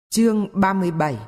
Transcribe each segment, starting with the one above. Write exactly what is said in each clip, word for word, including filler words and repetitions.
Chương ba mươi bảy.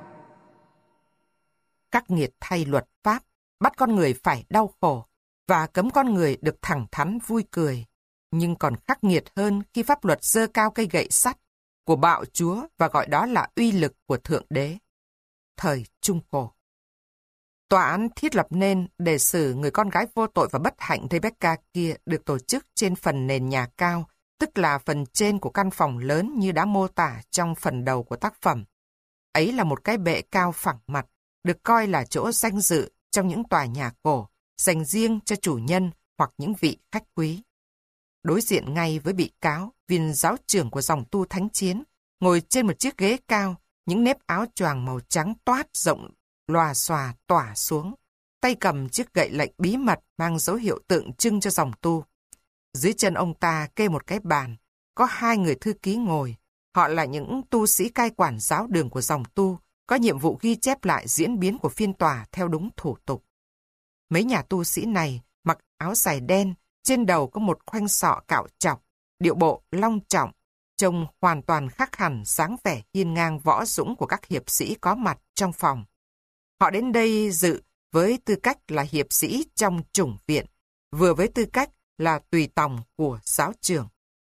Khắc nghiệt thay luật pháp, bắt con người phải đau khổ và cấm con người được thẳng thắn vui cười. Nhưng còn khắc nghiệt hơn khi pháp luật giơ cao cây gậy sắt của bạo chúa và gọi đó là uy lực của Thượng Đế. Thời Trung Cổ. Tòa án thiết lập nên để xử người con gái vô tội và bất hạnh Rebecca kia được tổ chức trên phần nền nhà cao, tức là phần trên của căn phòng lớn như đã mô tả trong phần đầu của tác phẩm. Ấy là một cái bệ cao phẳng mặt, được coi là chỗ danh dự trong những tòa nhà cổ, dành riêng cho chủ nhân hoặc những vị khách quý. Đối diện ngay với bị cáo, viên giáo trưởng của dòng tu thánh chiến, ngồi trên một chiếc ghế cao, những nếp áo choàng màu trắng toát rộng lòa xòa tỏa xuống, tay cầm chiếc gậy lệnh bí mật mang dấu hiệu tượng trưng cho dòng tu. Dưới chân ông ta kê một cái bàn, có hai người thư ký ngồi. Họ là những tu sĩ cai quản giáo đường của dòng tu, có nhiệm vụ ghi chép lại diễn biến của phiên tòa theo đúng thủ tục. Mấy nhà tu sĩ này mặc áo dài đen, trên đầu có một khoanh sọ cạo chọc, điệu bộ long trọng, trông hoàn toàn khác hẳn dáng vẻ hiên ngang võ dũng của các hiệp sĩ có mặt trong phòng. Họ đến đây dự với tư cách là hiệp sĩ trong chủng viện, vừa với tư cách là tùy tòng của giáo trưởng.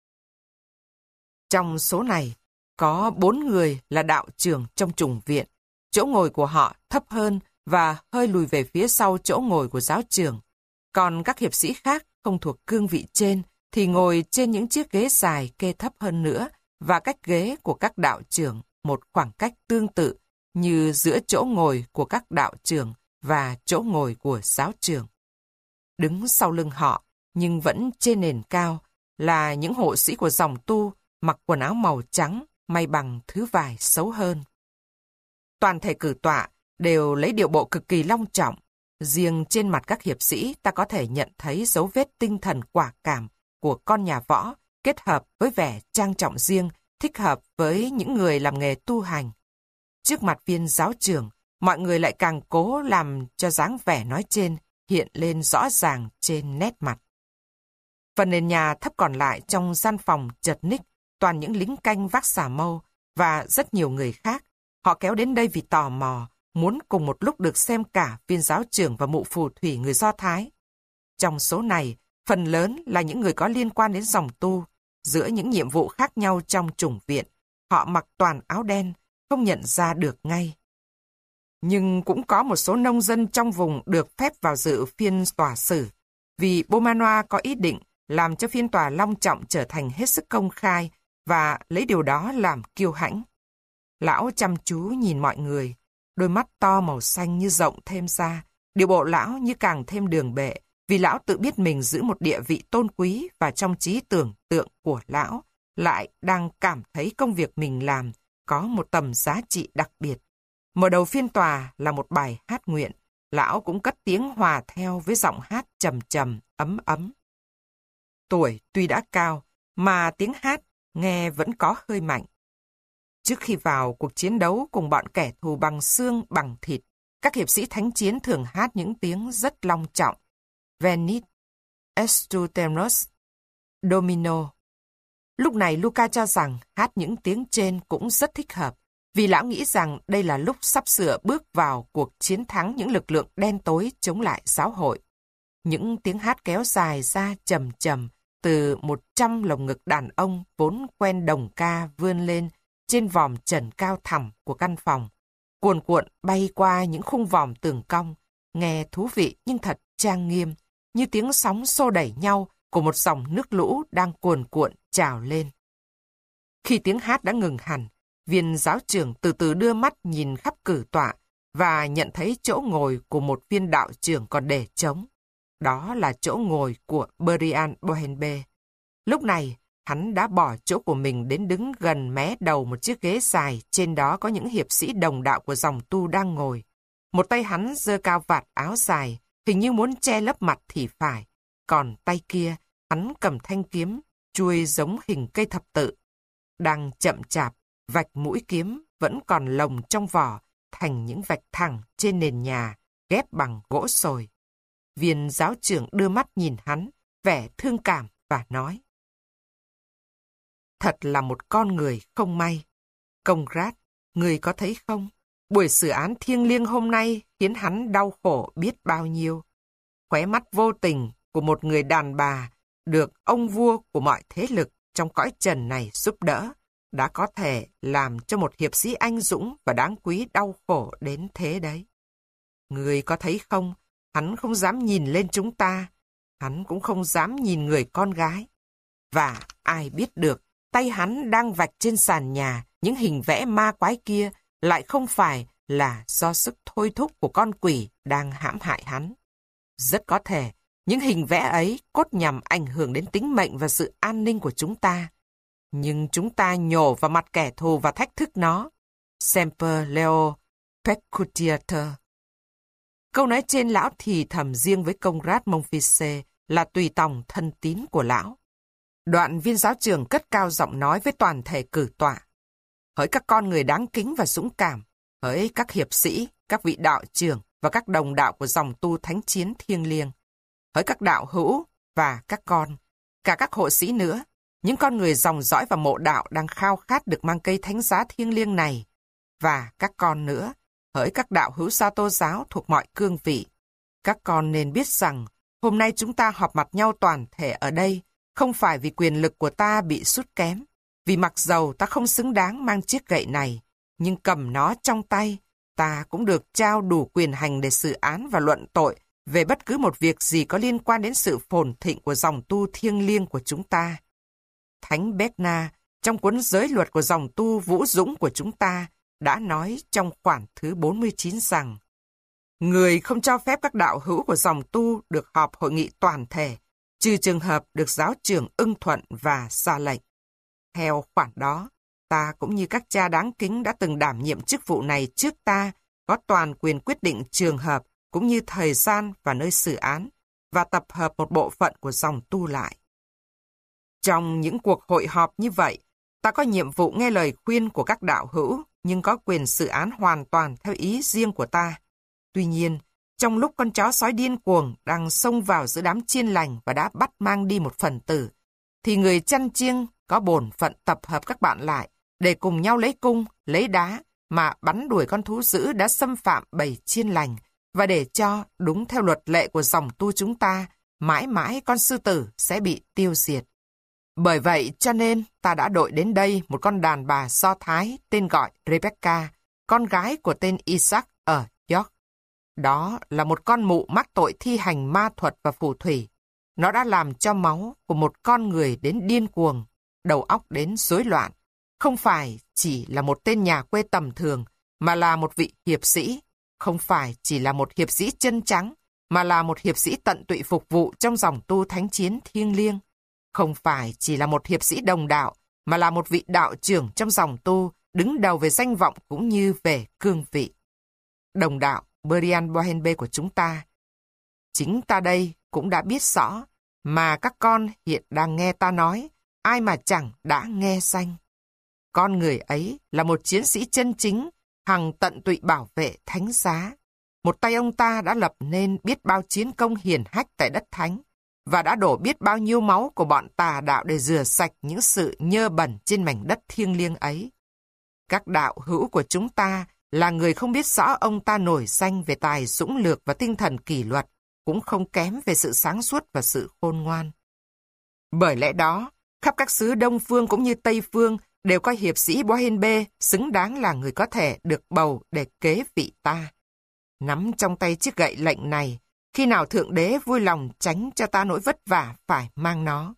Trong số này, có bốn người là đạo trưởng trong chủng viện. Chỗ ngồi của họ thấp hơn và hơi lùi về phía sau chỗ ngồi của giáo trưởng. Còn các hiệp sĩ khác không thuộc cương vị trên thì ngồi trên những chiếc ghế dài kê thấp hơn nữa và cách ghế của các đạo trưởng một khoảng cách tương tự như giữa chỗ ngồi của các đạo trưởng và chỗ ngồi của giáo trưởng. Đứng sau lưng họ, nhưng vẫn trên nền cao, là những hộ sĩ của dòng tu mặc quần áo màu trắng, may bằng thứ vải xấu hơn. Toàn thể cử tọa đều lấy điệu bộ cực kỳ long trọng. Riêng trên mặt các hiệp sĩ ta có thể nhận thấy dấu vết tinh thần quả cảm của con nhà võ kết hợp với vẻ trang trọng riêng, thích hợp với những người làm nghề tu hành. Trước mặt viên giáo trưởng, mọi người lại càng cố làm cho dáng vẻ nói trên hiện lên rõ ràng trên nét mặt. Phần nền nhà thấp còn lại trong gian phòng chật ních, toàn những lính canh vác xà mâu và rất nhiều người khác. Họ kéo đến đây vì tò mò, muốn cùng một lúc được xem cả viên giáo trưởng và mụ phù thủy người Do Thái. Trong số này, phần lớn là những người có liên quan đến dòng tu. Giữa những nhiệm vụ khác nhau trong chủng viện, họ mặc toàn áo đen, không nhận ra được ngay. Nhưng cũng có một số nông dân trong vùng được phép vào dự phiên tòa xử, vì Beaumanoir có ý định làm cho phiên tòa long trọng trở thành hết sức công khai và lấy điều đó làm kiêu hãnh. Lão chăm chú nhìn mọi người, đôi mắt to màu xanh như rộng thêm ra, điệu bộ lão như càng thêm đường bệ, vì lão tự biết mình giữ một địa vị tôn quý và trong trí tưởng tượng của lão lại đang cảm thấy công việc mình làm có một tầm giá trị đặc biệt. Mở đầu phiên tòa là một bài hát nguyện, lão cũng cất tiếng hòa theo với giọng hát trầm trầm, ấm ấm. Tuổi tuy đã cao, mà tiếng hát nghe vẫn có hơi mạnh. Trước khi vào cuộc chiến đấu cùng bọn kẻ thù bằng xương bằng thịt, các hiệp sĩ thánh chiến thường hát những tiếng rất long trọng. Venit, Estuteros, Domino. Lúc này Luca cho rằng hát những tiếng trên cũng rất thích hợp, vì lão nghĩ rằng đây là lúc sắp sửa bước vào cuộc chiến thắng những lực lượng đen tối chống lại giáo hội. Những tiếng hát kéo dài ra trầm trầm từ một trăm lồng ngực đàn ông vốn quen đồng ca vươn lên trên vòm trần cao thẳm của căn phòng, cuồn cuộn bay qua những khung vòm tường cong, nghe thú vị nhưng thật trang nghiêm, như tiếng sóng xô đẩy nhau của một dòng nước lũ đang cuồn cuộn trào lên. Khi tiếng hát đã ngừng hẳn, viên giáo trưởng từ từ đưa mắt nhìn khắp cử tọa và nhận thấy chỗ ngồi của một viên đạo trưởng còn để trống. Đó là chỗ ngồi của Brian Bohenbe. Lúc này, hắn đã bỏ chỗ của mình đến đứng gần mé đầu một chiếc ghế dài, trên đó có những hiệp sĩ đồng đạo của dòng tu đang ngồi. Một tay hắn giơ cao vạt áo dài, hình như muốn che lấp mặt thì phải. Còn tay kia, hắn cầm thanh kiếm, chuôi giống hình cây thập tự. Đang chậm chạp, vạch mũi kiếm vẫn còn lồng trong vỏ, thành những vạch thẳng trên nền nhà, ghép bằng gỗ sồi. Viên giáo trưởng đưa mắt nhìn hắn, vẻ thương cảm và nói: Thật là một con người không may. Conrad, Người có thấy không? Buổi xử án thiêng liêng hôm nay khiến hắn đau khổ biết bao nhiêu. Khóe mắt vô tình của một người đàn bà được ông vua của mọi thế lực trong cõi trần này giúp đỡ đã có thể làm cho một hiệp sĩ anh dũng và đáng quý đau khổ đến thế đấy. Người có thấy không? Hắn không dám nhìn lên chúng ta. Hắn cũng không dám nhìn người con gái. Và ai biết được, tay hắn đang vạch trên sàn nhà những hình vẽ ma quái kia lại không phải là do sức thôi thúc của con quỷ đang hãm hại hắn. Rất có thể, những hình vẽ ấy cốt nhằm ảnh hưởng đến tính mệnh và sự an ninh của chúng ta. Nhưng chúng ta nhổ vào mặt kẻ thù và thách thức nó. Semper Leo Pecutiator. Câu nói trên lão thì thầm riêng với công rát Monfils là tùy tòng thân tín của lão. Đoạn viên giáo trưởng cất cao giọng nói với toàn thể cử tọa. Hỡi các con người đáng kính và dũng cảm, hỡi các hiệp sĩ, các vị đạo trưởng và các đồng đạo của dòng tu thánh chiến thiêng liêng, hỡi các đạo hữu và các con, cả các hộ sĩ nữa, những con người dòng dõi và mộ đạo đang khao khát được mang cây thánh giá thiêng liêng này, và các con nữa, hỡi các đạo hữu Sa Tô giáo thuộc mọi cương vị. Các con nên biết rằng, hôm nay chúng ta họp mặt nhau toàn thể ở đây, không phải vì quyền lực của ta bị sút kém, vì mặc dầu ta không xứng đáng mang chiếc gậy này, nhưng cầm nó trong tay, ta cũng được trao đủ quyền hành để xử án và luận tội về bất cứ một việc gì có liên quan đến sự phồn thịnh của dòng tu thiêng liêng của chúng ta. Thánh Berna, trong cuốn giới luật của dòng tu vũ dũng của chúng ta, đã nói trong khoản thứ bốn mươi chín rằng người không cho phép các đạo hữu của dòng tu được họp hội nghị toàn thể, trừ trường hợp được giáo trưởng ưng thuận và ra lệnh. Theo khoản đó, ta cũng như các cha đáng kính đã từng đảm nhiệm chức vụ này trước ta, có toàn quyền quyết định trường hợp cũng như thời gian và nơi xử án, và tập hợp một bộ phận của dòng tu lại. Trong những cuộc hội họp như vậy, ta có nhiệm vụ nghe lời khuyên của các đạo hữu, nhưng có quyền xử án hoàn toàn theo ý riêng của ta. Tuy nhiên, trong lúc con chó sói điên cuồng đang xông vào giữa đám chiên lành và đã bắt mang đi một phần tử, thì người chăn chiêng có bổn phận tập hợp các bạn lại để cùng nhau lấy cung, lấy đá mà bắn đuổi con thú dữ đã xâm phạm bầy chiên lành, và để cho, đúng theo luật lệ của dòng tu chúng ta, mãi mãi con sư tử sẽ bị tiêu diệt. Bởi vậy cho nên ta đã đội đến đây một con đàn bà Do Thái tên gọi Rebecca, con gái của tên Isaac ở York. Đó là một con mụ mắc tội thi hành ma thuật và phù thủy. Nó đã làm cho máu của một con người đến điên cuồng, đầu óc đến rối loạn. Không phải chỉ là một tên nhà quê tầm thường, mà là một vị hiệp sĩ. Không phải chỉ là một hiệp sĩ chân trắng, mà là một hiệp sĩ tận tụy phục vụ trong dòng tu thánh chiến thiêng liêng. Không phải chỉ là một hiệp sĩ đồng đạo, mà là một vị đạo trưởng trong dòng tu, đứng đầu về danh vọng cũng như về cương vị. Đồng đạo Brian Bohenbe của chúng ta. Chính ta đây cũng đã biết rõ, mà các con hiện đang nghe ta nói, ai mà chẳng đã nghe danh. Con người ấy là một chiến sĩ chân chính, hằng tận tụy bảo vệ thánh giá. Một tay ông ta đã lập nên biết bao chiến công hiển hách tại đất thánh, và đã đổ biết bao nhiêu máu của bọn tà đạo để rửa sạch những sự nhơ bẩn trên mảnh đất thiêng liêng ấy. Các đạo hữu của chúng ta là người không biết rõ ông ta nổi danh về tài dũng lược và tinh thần kỷ luật, cũng không kém về sự sáng suốt và sự khôn ngoan. Bởi lẽ đó, khắp các xứ Đông Phương cũng như Tây Phương đều có hiệp sĩ Bohenbe xứng đáng là người có thể được bầu để kế vị ta. Nắm trong tay chiếc gậy lệnh này, khi nào Thượng Đế vui lòng tránh cho ta nỗi vất vả phải mang nó.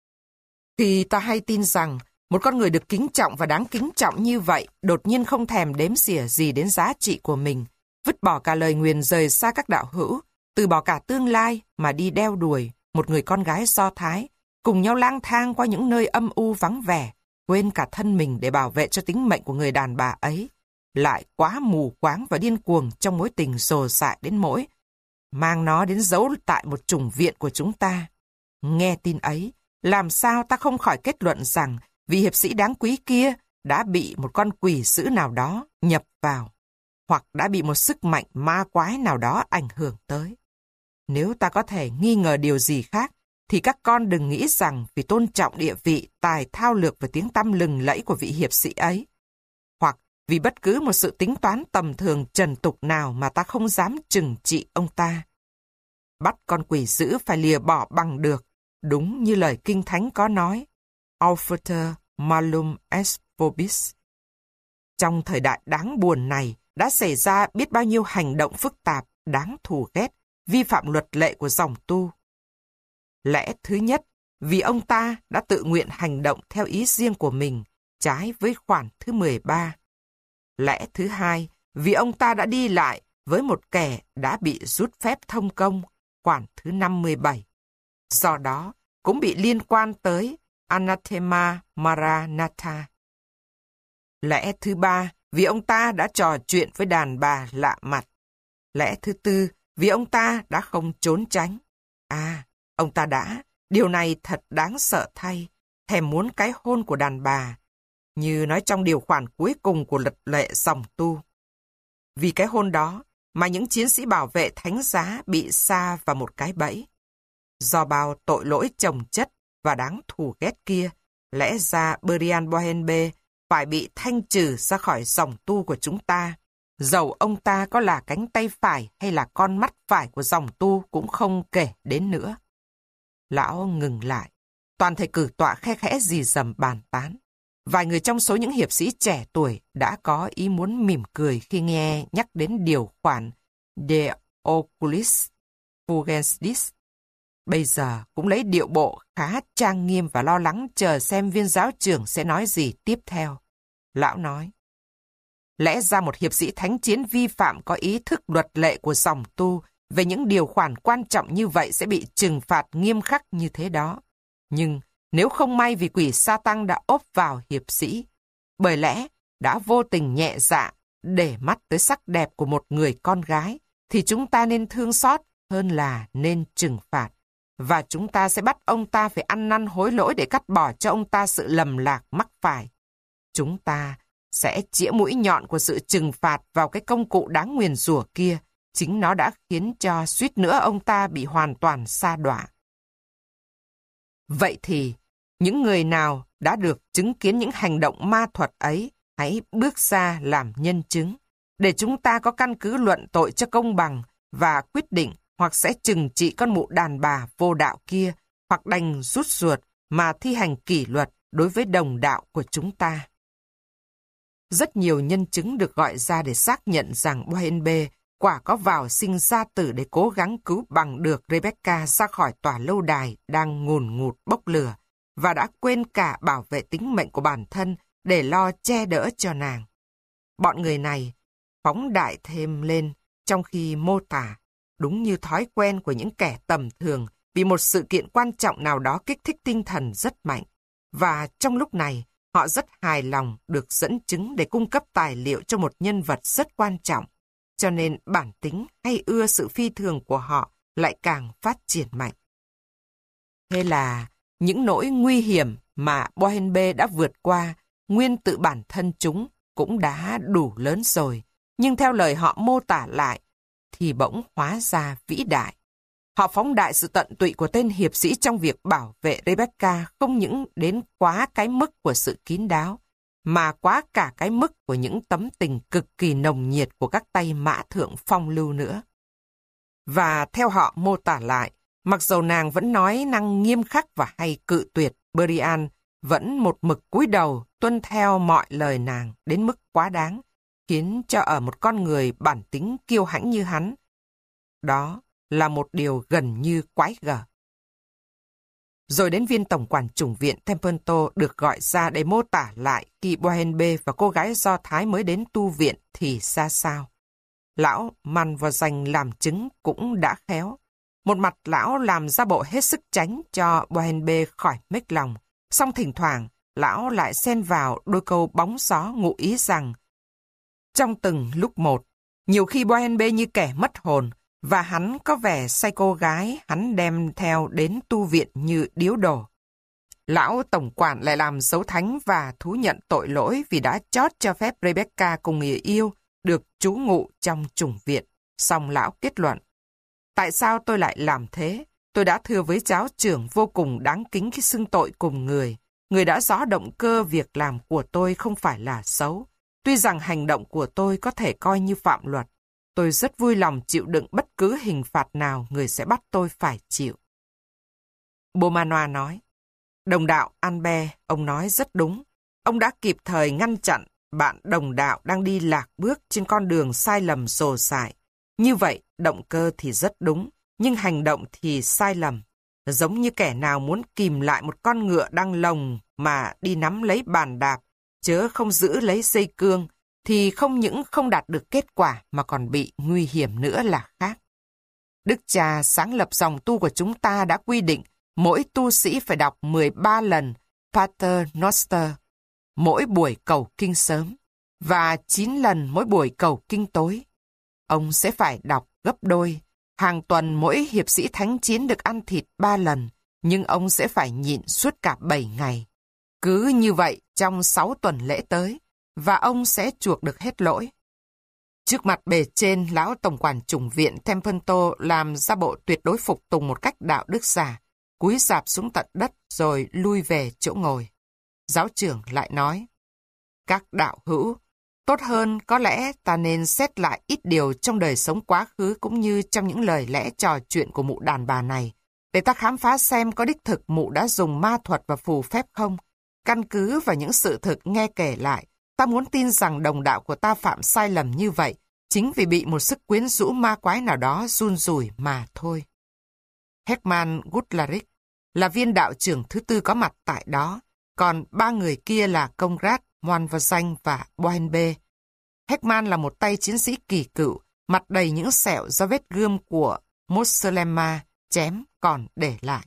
Khi ta hay tin rằng một con người được kính trọng và đáng kính trọng như vậy đột nhiên không thèm đếm xỉa gì đến giá trị của mình, vứt bỏ cả lời nguyền rời xa các đạo hữu, từ bỏ cả tương lai mà đi đeo đuổi một người con gái Do Thái, cùng nhau lang thang qua những nơi âm u vắng vẻ, quên cả thân mình để bảo vệ cho tính mệnh của người đàn bà ấy, lại quá mù quáng và điên cuồng trong mối tình rồ dại đến nỗi mang nó đến giấu tại một chủng viện của chúng ta. Nghe tin ấy, làm sao ta không khỏi kết luận rằng vị hiệp sĩ đáng quý kia đã bị một con quỷ dữ nào đó nhập vào, hoặc đã bị một sức mạnh ma quái nào đó ảnh hưởng tới. Nếu ta có thể nghi ngờ điều gì khác, thì các con đừng nghĩ rằng vì tôn trọng địa vị, tài thao lược và tiếng tăm lừng lẫy của vị hiệp sĩ ấy, hoặc vì bất cứ một sự tính toán tầm thường trần tục nào mà ta không dám trừng trị ông ta. Bắt con quỷ dữ phải lìa bỏ bằng được, đúng như lời Kinh Thánh có nói, Aufeter malum est vobis. Trong thời đại đáng buồn này, đã xảy ra biết bao nhiêu hành động phức tạp, đáng thù ghét, vi phạm luật lệ của dòng tu. Lẽ thứ nhất, vì ông ta đã tự nguyện hành động theo ý riêng của mình, trái với khoản thứ mười ba. Lẽ thứ hai, vì ông ta đã đi lại với một kẻ đã bị rút phép thông công, khoản thứ năm mươi bảy. Do đó, cũng bị liên quan tới Anathema Maranatha. Lẽ thứ ba, vì ông ta đã trò chuyện với đàn bà lạ mặt. Lẽ thứ tư, vì ông ta đã không trốn tránh. À, ông ta đã, điều này thật đáng sợ thay, thèm muốn cái hôn của đàn bà, như nói trong điều khoản cuối cùng của luật lệ dòng tu. Vì cái hôn đó mà những chiến sĩ bảo vệ thánh giá bị sa vào một cái bẫy. Do bao tội lỗi chồng chất và đáng thù ghét kia, lẽ ra Brian Bohenbe phải bị thanh trừ ra khỏi dòng tu của chúng ta. Dầu ông ta có là cánh tay phải hay là con mắt phải của dòng tu cũng không kể đến nữa. Lão ngừng lại. Toàn thể cử tọa khe khẽ rì rầm bàn tán. Vài người trong số những hiệp sĩ trẻ tuổi đã có ý muốn mỉm cười khi nghe nhắc đến điều khoản De Oculis Fugendis. Bây giờ cũng lấy điệu bộ khá trang nghiêm và lo lắng chờ xem viên giáo trưởng sẽ nói gì tiếp theo. Lão nói, lẽ ra một hiệp sĩ thánh chiến vi phạm có ý thức luật lệ của dòng tu về những điều khoản quan trọng như vậy sẽ bị trừng phạt nghiêm khắc như thế đó. Nhưng nếu không may vì quỷ Sa-tăng đã ốp vào hiệp sĩ, bởi lẽ đã vô tình nhẹ dạ để mắt tới sắc đẹp của một người con gái, thì chúng ta nên thương xót hơn là nên trừng phạt. Và chúng ta sẽ bắt ông ta phải ăn năn hối lỗi để cắt bỏ cho ông ta sự lầm lạc mắc phải. Chúng ta sẽ chĩa mũi nhọn của sự trừng phạt vào cái công cụ đáng nguyền rủa kia. Chính nó đã khiến cho suýt nữa ông ta bị hoàn toàn sa đọa. Vậy thì, những người nào đã được chứng kiến những hành động ma thuật ấy, hãy bước ra làm nhân chứng, để chúng ta có căn cứ luận tội cho công bằng và quyết định hoặc sẽ trừng trị con mụ đàn bà vô đạo kia, hoặc đành rút ruột mà thi hành kỷ luật đối với đồng đạo của chúng ta. Rất nhiều nhân chứng được gọi ra để xác nhận rằng Bohenbe quả có vào sinh ra tử để cố gắng cứu bằng được Rebecca ra khỏi tòa lâu đài đang ngùn ngụt bốc lửa và đã quên cả bảo vệ tính mệnh của bản thân để lo che đỡ cho nàng. Bọn người này phóng đại thêm lên trong khi mô tả, đúng như thói quen của những kẻ tầm thường vì một sự kiện quan trọng nào đó kích thích tinh thần rất mạnh. Và trong lúc này, họ rất hài lòng được dẫn chứng để cung cấp tài liệu cho một nhân vật rất quan trọng. Cho nên bản tính hay ưa sự phi thường của họ lại càng phát triển mạnh. Thế là những nỗi nguy hiểm mà Bohenbe đã vượt qua, nguyên tự bản thân chúng cũng đã đủ lớn rồi. Nhưng theo lời họ mô tả lại, thì bỗng hóa ra vĩ đại. Họ phóng đại sự tận tụy của tên hiệp sĩ trong việc bảo vệ Rebecca không những đến quá cái mức của sự kín đáo, mà quá cả cái mức của những tấm tình cực kỳ nồng nhiệt của các tay mã thượng phong lưu nữa. Và theo họ mô tả lại, mặc dầu nàng vẫn nói năng nghiêm khắc và hay cự tuyệt, Brian vẫn một mực cúi đầu tuân theo mọi lời nàng đến mức quá đáng, khiến cho ở một con người bản tính kiêu hãnh như hắn, đó là một điều gần như quái gở. Rồi đến viên tổng quản chủng viện Templeton được gọi ra để mô tả lại khi Bohenbe và cô gái Do Thái mới đến tu viện thì ra sao. Lão Man vào danh làm chứng cũng đã khéo. Một mặt lão làm ra bộ hết sức tránh cho Bohenbe khỏi mếch lòng, song thỉnh thoảng lão lại xen vào đôi câu bóng gió ngụ ý rằng trong từng lúc một, nhiều khi Bohenbe như kẻ mất hồn, và hắn có vẻ say cô gái hắn đem theo đến tu viện như điếu đồ. Lão tổng quản lại làm dấu thánh và thú nhận tội lỗi vì đã chót cho phép Rebecca cùng người yêu được trú ngụ trong chủng viện. Xong lão kết luận, tại sao tôi lại làm thế? Tôi đã thưa với giáo trưởng vô cùng đáng kính khi xưng tội cùng người. Người đã rõ động cơ việc làm của tôi không phải là xấu. Tuy rằng hành động của tôi có thể coi như phạm luật, tôi rất vui lòng chịu đựng bất cứ hình phạt nào người sẽ bắt tôi phải chịu. Beaumanoir nói, đồng đạo Albert, ông nói rất đúng. Ông đã kịp thời ngăn chặn bạn đồng đạo đang đi lạc bước trên con đường sai lầm rồ sại. Như vậy, động cơ thì rất đúng, nhưng hành động thì sai lầm. Giống như kẻ nào muốn kìm lại một con ngựa đang lồng mà đi nắm lấy bàn đạp, chớ không giữ lấy dây cương, thì không những không đạt được kết quả mà còn bị nguy hiểm nữa là khác. Đức cha sáng lập dòng tu của chúng ta đã quy định mỗi tu sĩ phải đọc mười ba lần Pater Noster mỗi buổi cầu kinh sớm và chín lần mỗi buổi cầu kinh tối. Ông sẽ phải đọc gấp đôi. Hàng tuần mỗi hiệp sĩ thánh chiến được ăn thịt ba lần, nhưng ông sẽ phải nhịn suốt cả bảy ngày. Cứ như vậy trong sáu tuần lễ tới, và ông sẽ chuộc được hết lỗi. Trước mặt bề trên, lão tổng quản chủng viện Templeton làm ra bộ tuyệt đối phục tùng một cách đạo đức giả, cúi rạp xuống tận đất rồi lui về chỗ ngồi. Giáo trưởng lại nói, các đạo hữu, tốt hơn có lẽ ta nên xét lại ít điều trong đời sống quá khứ cũng như trong những lời lẽ trò chuyện của mụ đàn bà này, để ta khám phá xem có đích thực mụ đã dùng ma thuật và phù phép không. Căn cứ vào những sự thực nghe kể lại, ta muốn tin rằng đồng đạo của ta phạm sai lầm như vậy, chính vì bị một sức quyến rũ ma quái nào đó run rủi mà thôi. Hermann Gutlarich là viên đạo trưởng thứ tư có mặt tại đó, còn ba người kia là Conrad, Montvoisin và Bohenbe. Hermann là một tay chiến sĩ kỳ cựu, mặt đầy những sẹo do vết gươm của Moslema chém còn để lại.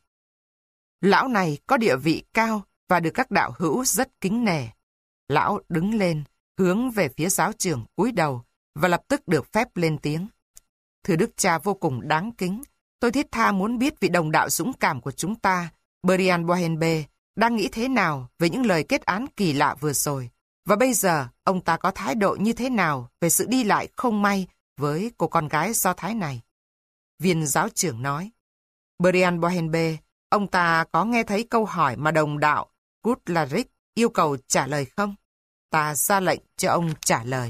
Lão này có địa vị cao và được các đạo hữu rất kính nể. Lão đứng lên, hướng về phía giáo trưởng cúi đầu và lập tức được phép lên tiếng. Thưa đức cha vô cùng đáng kính, tôi thiết tha muốn biết vị đồng đạo dũng cảm của chúng ta, Brian Bohenbe, đang nghĩ thế nào về những lời kết án kỳ lạ vừa rồi, và bây giờ ông ta có thái độ như thế nào về sự đi lại không may với cô con gái Do Thái này. Viên giáo trưởng nói, Brian Bohenbe, ông ta có nghe thấy câu hỏi mà đồng đạo Gutlarich yêu cầu trả lời không? Ta ra lệnh cho ông trả lời.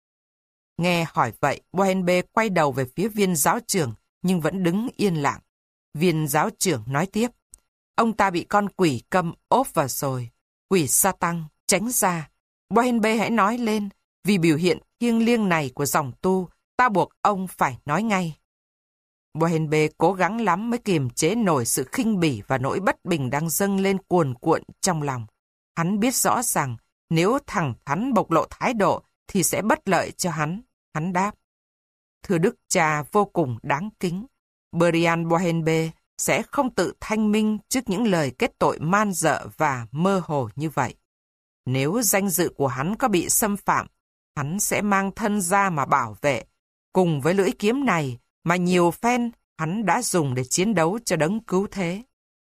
Nghe hỏi vậy, Bohenbe quay đầu về phía viên giáo trưởng nhưng vẫn đứng yên lặng. Viên giáo trưởng nói tiếp, ông ta bị con quỷ câm ốp vào rồi. Quỷ Satan, tránh ra. Bohenbe hãy nói lên, vì biểu hiện thiêng liêng này của dòng tu, ta buộc ông phải nói ngay. Bohenbe cố gắng lắm mới kiềm chế nổi sự khinh bỉ và nỗi bất bình đang dâng lên cuồn cuộn trong lòng. Hắn biết rõ rằng nếu thẳng thắn bộc lộ thái độ thì sẽ bất lợi cho hắn. Hắn đáp, thưa đức cha vô cùng đáng kính, Brian Bohenbe sẽ không tự thanh minh trước những lời kết tội man dợ và mơ hồ như vậy. Nếu danh dự của hắn có bị xâm phạm, hắn sẽ mang thân ra mà bảo vệ, cùng với lưỡi kiếm này mà nhiều phen hắn đã dùng để chiến đấu cho đấng cứu thế.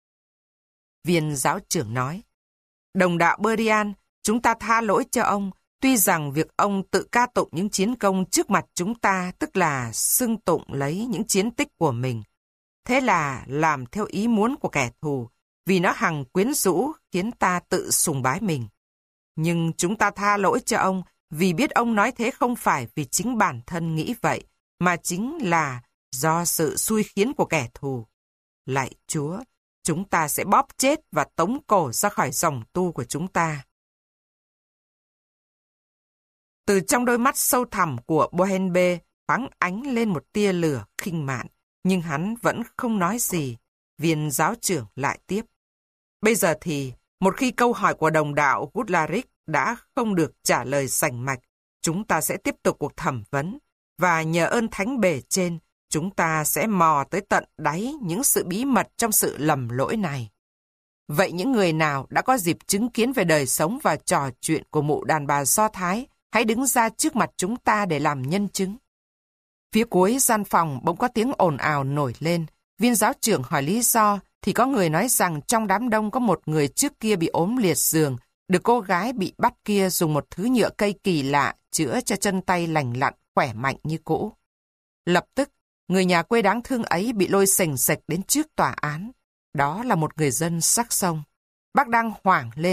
Viên giáo trưởng nói, đồng đạo Brian, chúng ta tha lỗi cho ông, tuy rằng việc ông tự ca tụng những chiến công trước mặt chúng ta, tức là xưng tụng lấy những chiến tích của mình. Thế là làm theo ý muốn của kẻ thù, vì nó hằng quyến rũ khiến ta tự sùng bái mình. Nhưng chúng ta tha lỗi cho ông vì biết ông nói thế không phải vì chính bản thân nghĩ vậy, mà chính là do sự xui khiến của kẻ thù. Lạy Chúa, chúng ta sẽ bóp chết và tống cổ ra khỏi dòng tu của chúng ta. Từ trong đôi mắt sâu thẳm của Bohenbe thoáng ánh lên một tia lửa khinh mạn, nhưng hắn vẫn không nói gì. Viên giáo trưởng lại tiếp. Bây giờ thì, một khi câu hỏi của đồng đạo Gutlarich đã không được trả lời rành mạch, chúng ta sẽ tiếp tục cuộc thẩm vấn, và nhờ ơn thánh bề trên, chúng ta sẽ mò tới tận đáy những sự bí mật trong sự lầm lỗi này. Vậy những người nào đã có dịp chứng kiến về đời sống và trò chuyện của mụ đàn bà Do Thái, hãy đứng ra trước mặt chúng ta để làm nhân chứng. Phía cuối gian phòng bỗng có tiếng ồn ào nổi lên. Viên giáo trưởng hỏi lý do, thì có người nói rằng trong đám đông có một người trước kia bị ốm liệt giường, được cô gái bị bắt kia dùng một thứ nhựa cây kỳ lạ chữa cho chân tay lành lặn, khỏe mạnh như cũ. Lập tức, người nhà quê đáng thương ấy bị lôi xềnh xệch đến trước tòa án. Đó là một người dân Saxon. Bác đang hoảng lên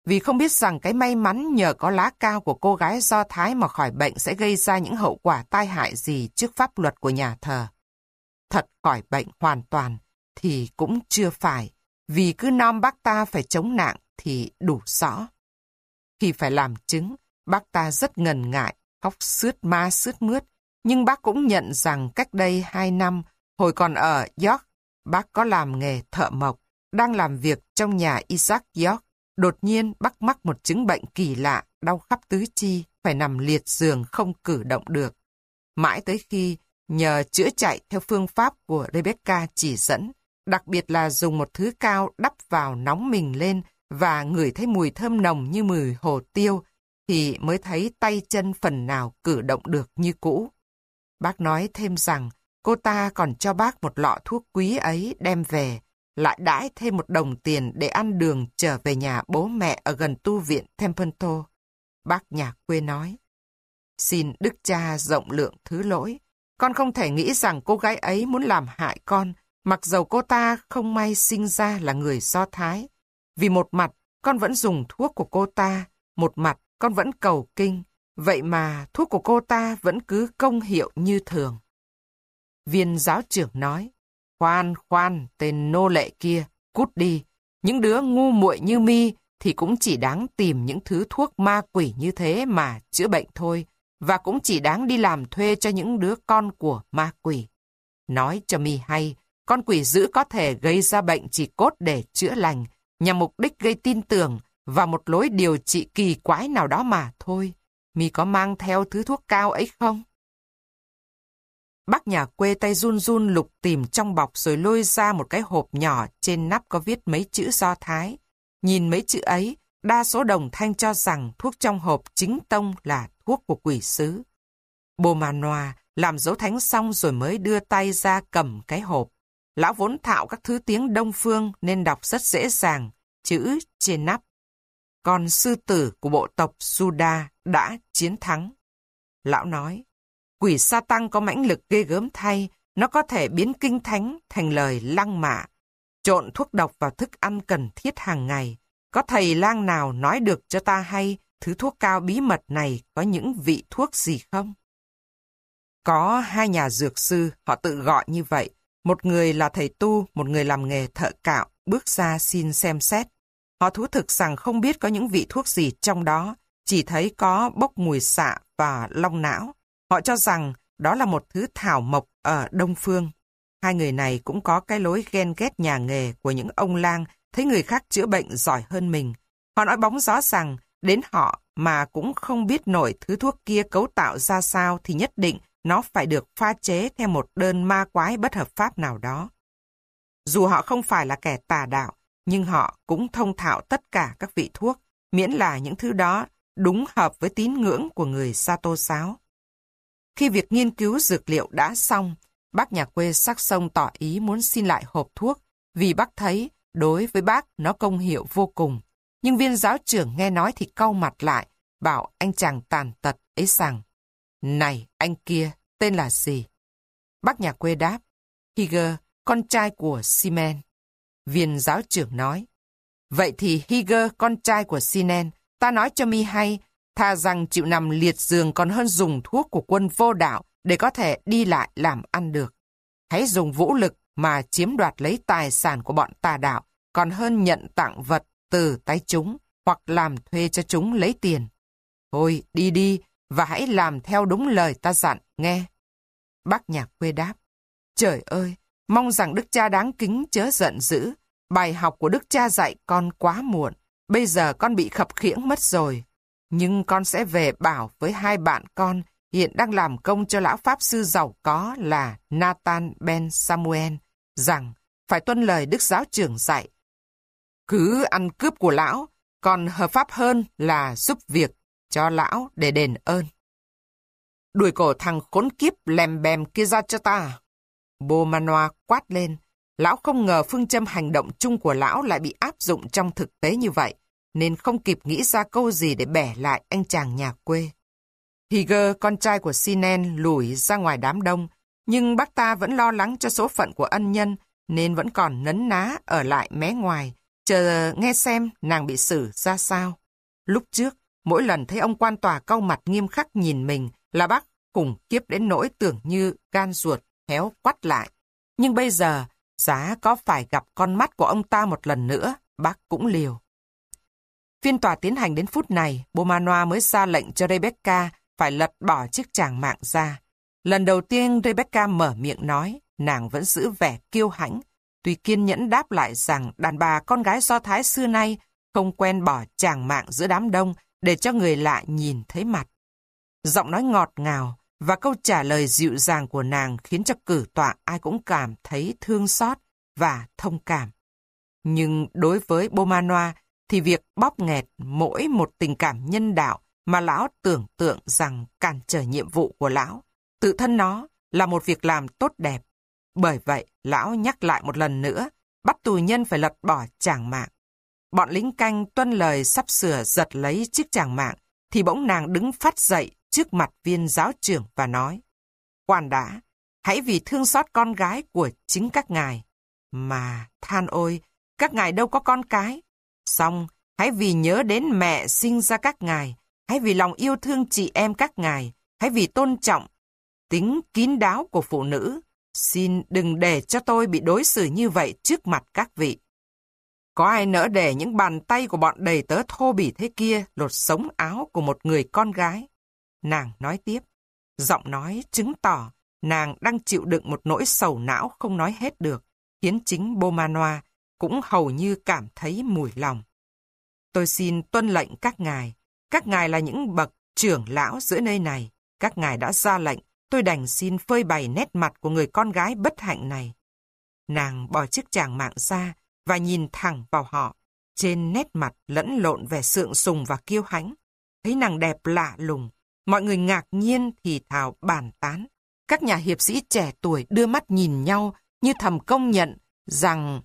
vì không biết rằng cái may mắn nhờ có lá cao của cô gái Do Thái mà khỏi bệnh sẽ gây ra những hậu quả tai hại gì trước pháp luật của nhà thờ. Thật khỏi bệnh hoàn toàn thì cũng chưa phải, vì cứ nom bác ta phải chống nạn thì đủ rõ. Khi phải làm chứng, bác ta rất ngần ngại, khóc sướt ma sướt mướt, nhưng bác cũng nhận rằng cách đây hai năm, hồi còn ở York, bác có làm nghề thợ mộc, đang làm việc trong nhà Isaac York. Đột nhiên bác mắc một chứng bệnh kỳ lạ, đau khắp tứ chi, phải nằm liệt giường không cử động được. Mãi tới khi nhờ chữa chạy theo phương pháp của Rebecca chỉ dẫn, đặc biệt là dùng một thứ cao đắp vào nóng mình lên và ngửi thấy mùi thơm nồng như mùi hồ tiêu, thì mới thấy tay chân phần nào cử động được như cũ. Bác nói thêm rằng cô ta còn cho bác một lọ thuốc quý ấy đem về, lại đãi thêm một đồng tiền để ăn đường trở về nhà bố mẹ ở gần tu viện Templeton. Bác nhà quê nói, xin Đức Cha rộng lượng thứ lỗi, con không thể nghĩ rằng cô gái ấy muốn làm hại con, mặc dầu cô ta không may sinh ra là người Do Thái. Vì một mặt, con vẫn dùng thuốc của cô ta, một mặt con vẫn cầu kinh, vậy mà thuốc của cô ta vẫn cứ công hiệu như thường. Viên giáo trưởng nói, khoan khoan, tên nô lệ kia, cút đi. Những đứa ngu muội như mi thì cũng chỉ đáng tìm những thứ thuốc ma quỷ như thế mà chữa bệnh thôi, và cũng chỉ đáng đi làm thuê cho những đứa con của ma quỷ. Nói cho mi hay, con quỷ dữ có thể gây ra bệnh chỉ cốt để chữa lành, nhằm mục đích gây tin tưởng và một lối điều trị kỳ quái nào đó mà thôi. Mi có mang theo thứ thuốc cao ấy không? Bác nhà quê tay run run lục tìm trong bọc rồi lôi ra một cái hộp nhỏ, trên nắp có viết mấy chữ Do Thái. Nhìn mấy chữ ấy, đa số đồng thanh cho rằng thuốc trong hộp chính tông là thuốc của quỷ sứ. Bồ Mà Nòa làm dấu thánh xong rồi mới đưa tay ra cầm cái hộp. Lão vốn thạo các thứ tiếng Đông Phương nên đọc rất dễ dàng, chữ trên nắp. Con sư tử của bộ tộc Juda đã chiến thắng. Lão nói, quỷ sa tăng có mãnh lực ghê gớm thay, nó có thể biến kinh thánh thành lời lăng mạ, trộn thuốc độc vào thức ăn cần thiết hàng ngày. Có thầy lang nào nói được cho ta hay thứ thuốc cao bí mật này có những vị thuốc gì không? Có hai nhà dược sư, họ tự gọi như vậy. Một người là thầy tu, một người làm nghề thợ cạo, bước ra xin xem xét. Họ thú thực rằng không biết có những vị thuốc gì trong đó, chỉ thấy có bốc mùi xạ và long não. Họ cho rằng đó là một thứ thảo mộc ở Đông Phương. Hai người này cũng có cái lối ghen ghét nhà nghề của những ông lang thấy người khác chữa bệnh giỏi hơn mình. Họ nói bóng gió rằng đến họ mà cũng không biết nổi thứ thuốc kia cấu tạo ra sao thì nhất định nó phải được pha chế theo một đơn ma quái bất hợp pháp nào đó. Dù họ không phải là kẻ tà đạo, nhưng họ cũng thông thạo tất cả các vị thuốc, miễn là những thứ đó đúng hợp với tín ngưỡng của người Sa Tô Sáo. Khi việc nghiên cứu dược liệu đã xong, bác nhà quê sắc sông tỏ ý muốn xin lại hộp thuốc, vì bác thấy đối với bác nó công hiệu vô cùng. Nhưng viên giáo trưởng nghe nói thì cau mặt lại, bảo anh chàng tàn tật ấy rằng, này anh kia, tên là gì? Bác nhà quê đáp, Higer, con trai của Simen. Viên giáo trưởng nói, vậy thì Higer, con trai của Sinen, ta nói cho mi hay, thà rằng chịu nằm liệt giường còn hơn dùng thuốc của quân vô đạo để có thể đi lại làm ăn được. Hãy dùng vũ lực mà chiếm đoạt lấy tài sản của bọn tà đạo, còn hơn nhận tặng vật từ tay chúng hoặc làm thuê cho chúng lấy tiền. Thôi đi đi và hãy làm theo đúng lời ta dặn, nghe. Bác nhà quê đáp, trời ơi, mong rằng Đức Cha đáng kính chớ giận dữ. Bài học của Đức Cha dạy con quá muộn, bây giờ con bị khập khiễng mất rồi. Nhưng con sẽ về bảo với hai bạn con hiện đang làm công cho lão pháp sư giàu có là Nathan Ben Samuel rằng phải tuân lời Đức Giáo trưởng dạy. Cứ ăn cướp của lão, còn hợp pháp hơn là giúp việc cho lão để đền ơn. Đuổi cổ thằng khốn kiếp lèm bèm kia ra cho ta. Bồ Mà Nòa quát lên. Lão không ngờ phương châm hành động chung của lão lại bị áp dụng trong thực tế như vậy, nên không kịp nghĩ ra câu gì để bẻ lại anh chàng nhà quê. Higer, con trai của Sinen, lủi ra ngoài đám đông, nhưng bác ta vẫn lo lắng cho số phận của ân nhân, nên vẫn còn nấn ná ở lại mé ngoài, chờ nghe xem nàng bị xử ra sao. Lúc trước, mỗi lần thấy ông quan tòa cau mặt nghiêm khắc nhìn mình là bác khủng khiếp đến nỗi tưởng như gan ruột héo quắt lại. Nhưng bây giờ, giá có phải gặp con mắt của ông ta một lần nữa, bác cũng liều. Phiên tòa tiến hành đến phút này, Beaumanoir mới ra lệnh cho Rebecca phải lật bỏ chiếc tràng mạng ra. Lần đầu tiên Rebecca mở miệng nói, nàng vẫn giữ vẻ kiêu hãnh, tuy kiên nhẫn đáp lại rằng đàn bà con gái Do Thái xưa nay không quen bỏ tràng mạng giữa đám đông để cho người lạ nhìn thấy mặt. Giọng nói ngọt ngào và câu trả lời dịu dàng của nàng khiến cho cử tọa ai cũng cảm thấy thương xót và thông cảm. Nhưng đối với Beaumanoir thì việc bóp nghẹt mỗi một tình cảm nhân đạo mà lão tưởng tượng rằng cản trở nhiệm vụ của lão, tự thân nó là một việc làm tốt đẹp. Bởi vậy, lão nhắc lại một lần nữa, bắt tù nhân phải lật bỏ tràng mạng. Bọn lính canh tuân lời sắp sửa giật lấy chiếc tràng mạng, thì bỗng nàng đứng phát dậy trước mặt viên giáo trưởng và nói, khoan đã, hãy vì thương xót con gái của chính các ngài. Mà than ôi, các ngài đâu có con cái. Xong, hãy vì nhớ đến mẹ sinh ra các ngài, hãy vì lòng yêu thương chị em các ngài, hãy vì tôn trọng tính kín đáo của phụ nữ. Xin đừng để cho tôi bị đối xử như vậy trước mặt các vị. Có ai nỡ để những bàn tay của bọn đầy tớ thô bỉ thế kia lột sống áo của một người con gái? Nàng nói tiếp, giọng nói chứng tỏ nàng đang chịu đựng một nỗi sầu não không nói hết được, khiến chính Beaumanoir cũng hầu như cảm thấy mùi lòng. Tôi xin tuân lệnh các ngài. Các ngài là những bậc trưởng lão giữa nơi này. Các ngài đã ra lệnh, tôi đành xin phơi bày nét mặt của người con gái bất hạnh này. Nàng bỏ chiếc tràng mạng ra và nhìn thẳng vào họ. Trên nét mặt lẫn lộn vẻ sượng sùng và kiêu hãnh. Thấy nàng đẹp lạ lùng. Mọi người ngạc nhiên thì thào bàn tán. Các nhà hiệp sĩ trẻ tuổi đưa mắt nhìn nhau như thầm công nhận rằng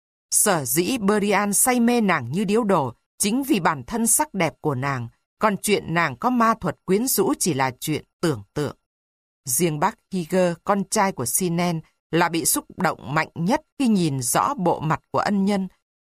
sở dĩ Brian say mê nàng như điếu đổ chính vì bản thân sắc đẹp của nàng, còn chuyện nàng có ma thuật quyến rũ chỉ là chuyện tưởng tượng. Riêng bác Higer, con trai của Sinen, là bị xúc động mạnh nhất khi nhìn rõ bộ mặt của ân nhân.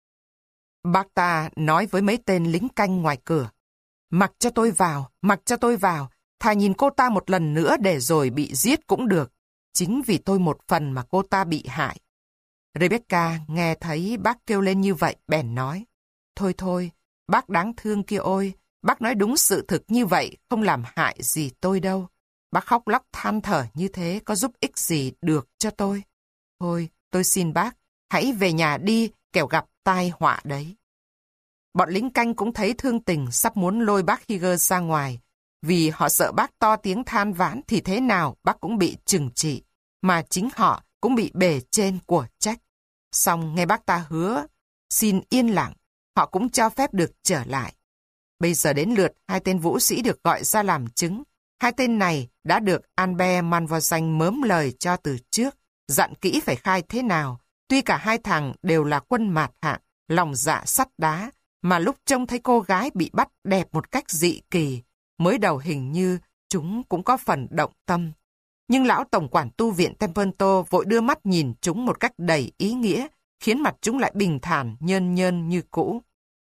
Bác ta nói với mấy tên lính canh ngoài cửa, mặc cho tôi vào, mặc cho tôi vào, thà nhìn cô ta một lần nữa để rồi bị giết cũng được. Chính vì tôi một phần mà cô ta bị hại. Rebecca nghe thấy bác kêu lên như vậy, bèn nói, thôi thôi, bác đáng thương kia ôi, bác nói đúng sự thực như vậy, không làm hại gì tôi đâu. Bác khóc lóc than thở như thế có giúp ích gì được cho tôi. Thôi, tôi xin bác, hãy về nhà đi, kẻo gặp tai họa đấy. Bọn lính canh cũng thấy thương tình sắp muốn lôi bác Higer ra ngoài, vì họ sợ bác to tiếng than vãn thì thế nào bác cũng bị trừng trị, mà chính họ cũng bị bề trên của trách. Xong nghe bác ta hứa, xin yên lặng, họ cũng cho phép được trở lại. Bây giờ đến lượt hai tên vũ sĩ được gọi ra làm chứng. Hai tên này đã được Albert Manvoisin mớm lời cho từ trước, dặn kỹ phải khai thế nào. Tuy cả hai thằng đều là quân mạt hạng, lòng dạ sắt đá, mà lúc trông thấy cô gái bị bắt đẹp một cách dị kỳ, mới đầu hình như chúng cũng có phần động tâm. Nhưng lão tổng quản tu viện Templeton vội đưa mắt nhìn chúng một cách đầy ý nghĩa, khiến mặt chúng lại bình thản, nhơn nhơn như cũ.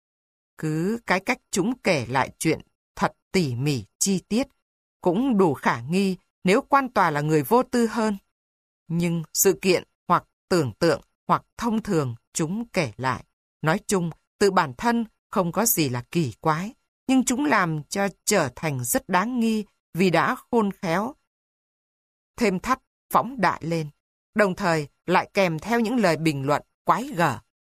Cứ cái cách chúng kể lại chuyện thật tỉ mỉ, chi tiết, cũng đủ khả nghi nếu quan tòa là người vô tư hơn. Nhưng sự kiện hoặc tưởng tượng hoặc thông thường chúng kể lại, nói chung tự bản thân không có gì là kỳ quái, nhưng chúng làm cho trở thành rất đáng nghi vì đã khôn khéo, thêm thắt, phóng đại lên, đồng thời lại kèm theo những lời bình luận quái gở.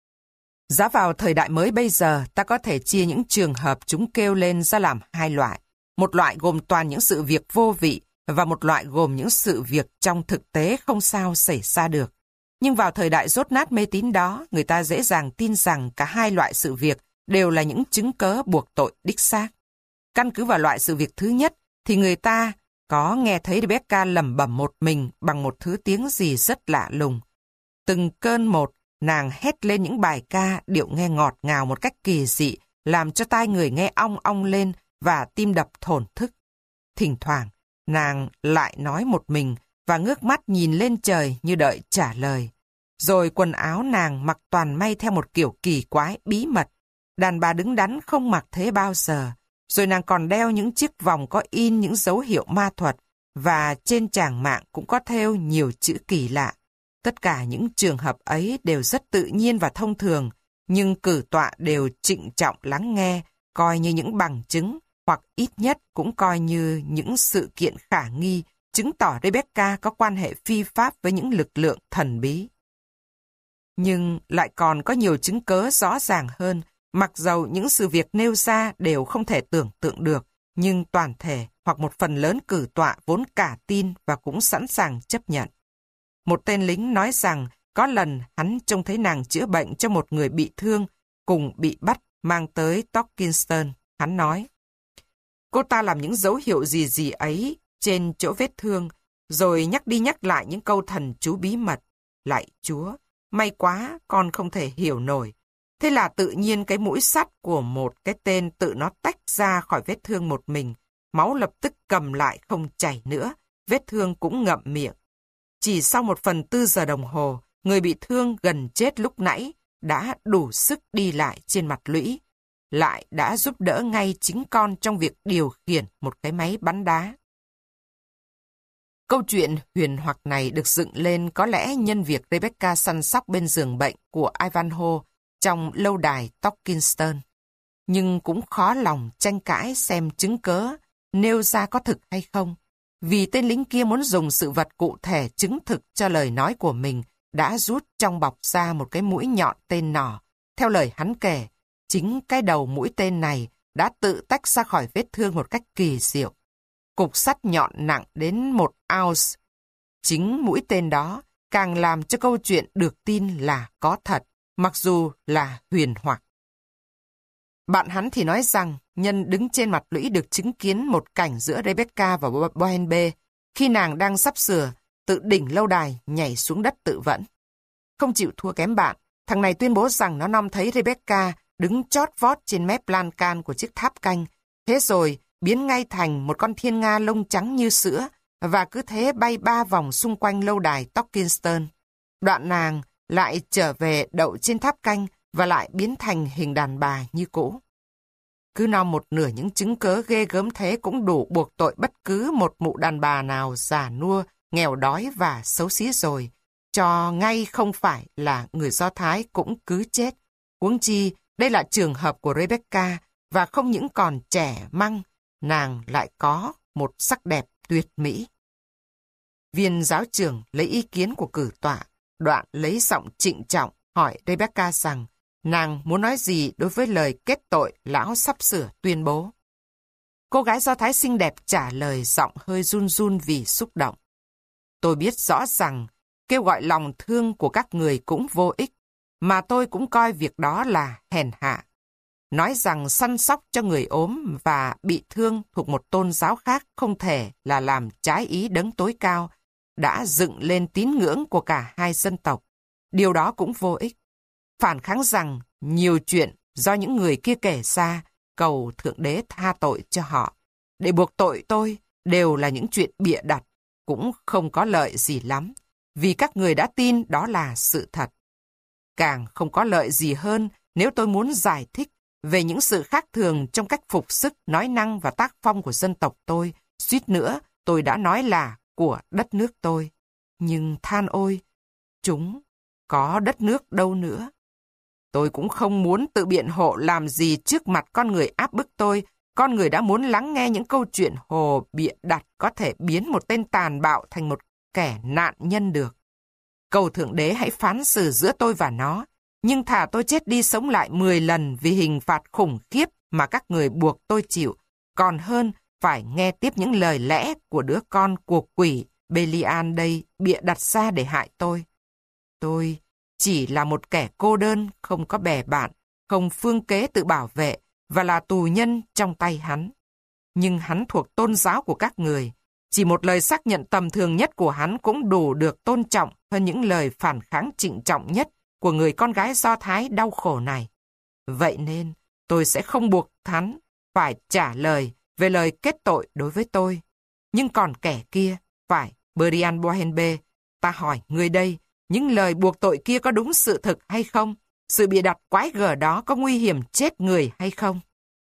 Giá vào thời đại mới bây giờ, ta có thể chia những trường hợp chúng kêu lên ra làm hai loại. Một loại gồm toàn những sự việc vô vị và một loại gồm những sự việc trong thực tế không sao xảy ra được. Nhưng vào thời đại dốt nát mê tín đó, người ta dễ dàng tin rằng cả hai loại sự việc đều là những chứng cớ buộc tội đích xác. Căn cứ vào loại sự việc thứ nhất, thì người ta có nghe thấy Rebecca lẩm bẩm một mình bằng một thứ tiếng gì rất lạ lùng. Từng cơn một, nàng hét lên những bài ca điệu nghe ngọt ngào một cách kỳ dị, làm cho tai người nghe ong ong lên và tim đập thổn thức. Thỉnh thoảng, nàng lại nói một mình và ngước mắt nhìn lên trời như đợi trả lời. Rồi quần áo nàng mặc toàn may theo một kiểu kỳ quái, bí mật. Đàn bà đứng đắn không mặc thế bao giờ. Rồi nàng còn đeo những chiếc vòng có in những dấu hiệu ma thuật, và trên tràng mạng cũng có thêu nhiều chữ kỳ lạ. Tất cả những trường hợp ấy đều rất tự nhiên và thông thường, nhưng cử tọa đều trịnh trọng lắng nghe, coi như những bằng chứng, hoặc ít nhất cũng coi như những sự kiện khả nghi, chứng tỏ Rebecca có quan hệ phi pháp với những lực lượng thần bí. Nhưng lại còn có nhiều chứng cớ rõ ràng hơn, mặc dầu những sự việc nêu ra đều không thể tưởng tượng được, nhưng toàn thể hoặc một phần lớn cử tọa vốn cả tin và cũng sẵn sàng chấp nhận. Một tên lính nói rằng có lần hắn trông thấy nàng chữa bệnh cho một người bị thương, cùng bị bắt mang tới Torkinston. Hắn nói, cô ta làm những dấu hiệu gì gì ấy trên chỗ vết thương, rồi nhắc đi nhắc lại những câu thần chú bí mật. Lạy Chúa, may quá con không thể hiểu nổi. Thế là tự nhiên cái mũi sắt của một cái tên tự nó tách ra khỏi vết thương một mình. Máu lập tức cầm lại không chảy nữa, vết thương cũng ngậm miệng. Chỉ sau một phần tư giờ đồng hồ, người bị thương gần chết lúc nãy đã đủ sức đi lại trên mặt lũy, lại đã giúp đỡ ngay chính con trong việc điều khiển một cái máy bắn đá. Câu chuyện huyền hoặc này được dựng lên có lẽ nhân việc Rebecca săn sóc bên giường bệnh của Ivanhoe trong lâu đài Torkinston. Nhưng cũng khó lòng tranh cãi xem chứng cớ nêu ra có thực hay không, vì tên lính kia muốn dùng sự vật cụ thể chứng thực cho lời nói của mình đã rút trong bọc ra một cái mũi nhọn tên nỏ. Theo lời hắn kể, chính cái đầu mũi tên này đã tự tách ra khỏi vết thương một cách kỳ diệu. Cục sắt nhọn nặng đến một ounce. Chính mũi tên đó càng làm cho câu chuyện được tin là có thật, mặc dù là huyền hoặc. Bạn hắn thì nói rằng nhân đứng trên mặt lũy được chứng kiến một cảnh giữa Rebecca và Bohenbe khi nàng đang sắp sửa tự đỉnh lâu đài nhảy xuống đất tự vẫn. Không chịu thua kém bạn, thằng này tuyên bố rằng nó nom thấy Rebecca đứng chót vót trên mép lan can của chiếc tháp canh, thế rồi biến ngay thành một con thiên nga lông trắng như sữa và cứ thế bay ba vòng xung quanh lâu đài Torkinston. Đoạn nàng lại trở về đậu trên tháp canh và lại biến thành hình đàn bà như cũ. Cứ nom một nửa những chứng cớ ghê gớm thế cũng đủ buộc tội bất cứ một mụ đàn bà nào già nua, nghèo đói và xấu xí rồi, cho ngay không phải là người Do Thái cũng cứ chết. Huống chi, đây là trường hợp của Rebecca, và không những còn trẻ măng, nàng lại có một sắc đẹp tuyệt mỹ. Viên giáo trưởng lấy ý kiến của cử tọa, đoạn lấy giọng trịnh trọng hỏi Rebecca rằng nàng muốn nói gì đối với lời kết tội lão sắp sửa tuyên bố. Cô gái Do Thái xinh đẹp trả lời giọng hơi run run vì xúc động. Tôi biết rõ rằng kêu gọi lòng thương của các người cũng vô ích, mà tôi cũng coi việc đó là hèn hạ. Nói rằng săn sóc cho người ốm và bị thương thuộc một tôn giáo khác không thể là làm trái ý đấng tối cao, đã dựng lên tín ngưỡng của cả hai dân tộc. Điều đó cũng vô ích. Phản kháng rằng nhiều chuyện do những người kia kể ra, cầu Thượng Đế tha tội cho họ. Để buộc tội tôi đều là những chuyện bịa đặt, cũng không có lợi gì lắm, vì các người đã tin đó là sự thật. Càng không có lợi gì hơn nếu tôi muốn giải thích về những sự khác thường trong cách phục sức, nói năng và tác phong của dân tộc tôi. Suýt nữa, tôi đã nói là của đất nước tôi. Nhưng than ôi, chúng có đất nước đâu nữa. Tôi cũng không muốn tự biện hộ làm gì trước mặt con người áp bức tôi. Con người đã muốn lắng nghe những câu chuyện hồ bịa đặt có thể biến một tên tàn bạo thành một kẻ nạn nhân được. Cầu Thượng Đế hãy phán xử giữa tôi và nó. Nhưng thà tôi chết đi sống lại mười lần vì hình phạt khủng khiếp mà các người buộc tôi chịu, còn hơn phải nghe tiếp những lời lẽ của đứa con của quỷ Belial đây bịa đặt ra để hại tôi. Tôi chỉ là một kẻ cô đơn, không có bè bạn, không phương kế tự bảo vệ và là tù nhân trong tay hắn. Nhưng hắn thuộc tôn giáo của các người. Chỉ một lời xác nhận tầm thường nhất của hắn cũng đủ được tôn trọng hơn những lời phản kháng trịnh trọng nhất của người con gái Do Thái đau khổ này. Vậy nên, tôi sẽ không buộc hắn phải trả lời về lời kết tội đối với tôi. Nhưng còn kẻ kia, phải Brian Bohenbe, ta hỏi ngươi đây, những lời buộc tội kia có đúng sự thực hay không? Sự bịa đặt quái gở đó có nguy hiểm chết người hay không?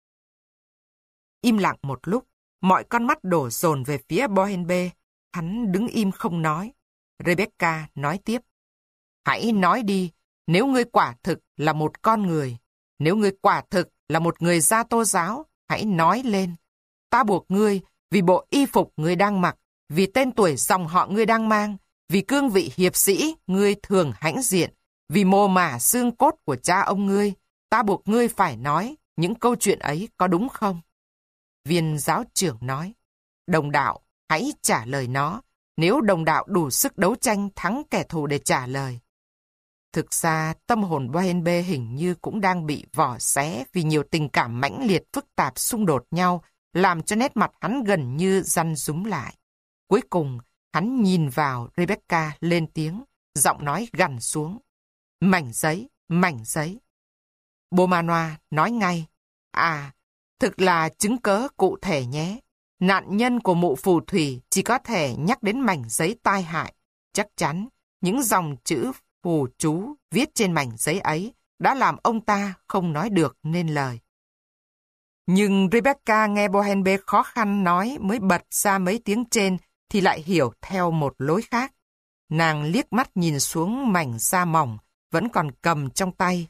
Im lặng một lúc, mọi con mắt đổ dồn về phía Bohenbe. Hắn đứng im không nói. Rebecca nói tiếp. Hãy nói đi, nếu ngươi quả thực là một con người, nếu ngươi quả thực là một người gia tô giáo, hãy nói lên. Ta buộc ngươi vì bộ y phục ngươi đang mặc, vì tên tuổi dòng họ ngươi đang mang, vì cương vị hiệp sĩ ngươi thường hãnh diện, vì mồ mả xương cốt của cha ông ngươi, ta buộc ngươi phải nói những câu chuyện ấy có đúng không? Viên giáo trưởng nói, đồng đạo, hãy trả lời nó, nếu đồng đạo đủ sức đấu tranh thắng kẻ thù để trả lời. Thực ra, tâm hồn Bohenbe hình như cũng đang bị vỏ xé vì nhiều tình cảm mãnh liệt phức tạp xung đột nhau, làm cho nét mặt hắn gần như răn rúm lại. Cuối cùng, hắn nhìn vào Rebecca lên tiếng, giọng nói gằn xuống. Mảnh giấy, mảnh giấy. Beaumanoir nói ngay, à, thực là chứng cớ cụ thể nhé. Nạn nhân của mụ phù thủy chỉ có thể nhắc đến mảnh giấy tai hại. Chắc chắn, những dòng chữ phù chú viết trên mảnh giấy ấy đã làm ông ta không nói được nên lời. Nhưng Rebecca nghe Bohenbe khó khăn nói mới bật ra mấy tiếng trên thì lại hiểu theo một lối khác. Nàng liếc mắt nhìn xuống mảnh da mỏng vẫn còn cầm trong tay.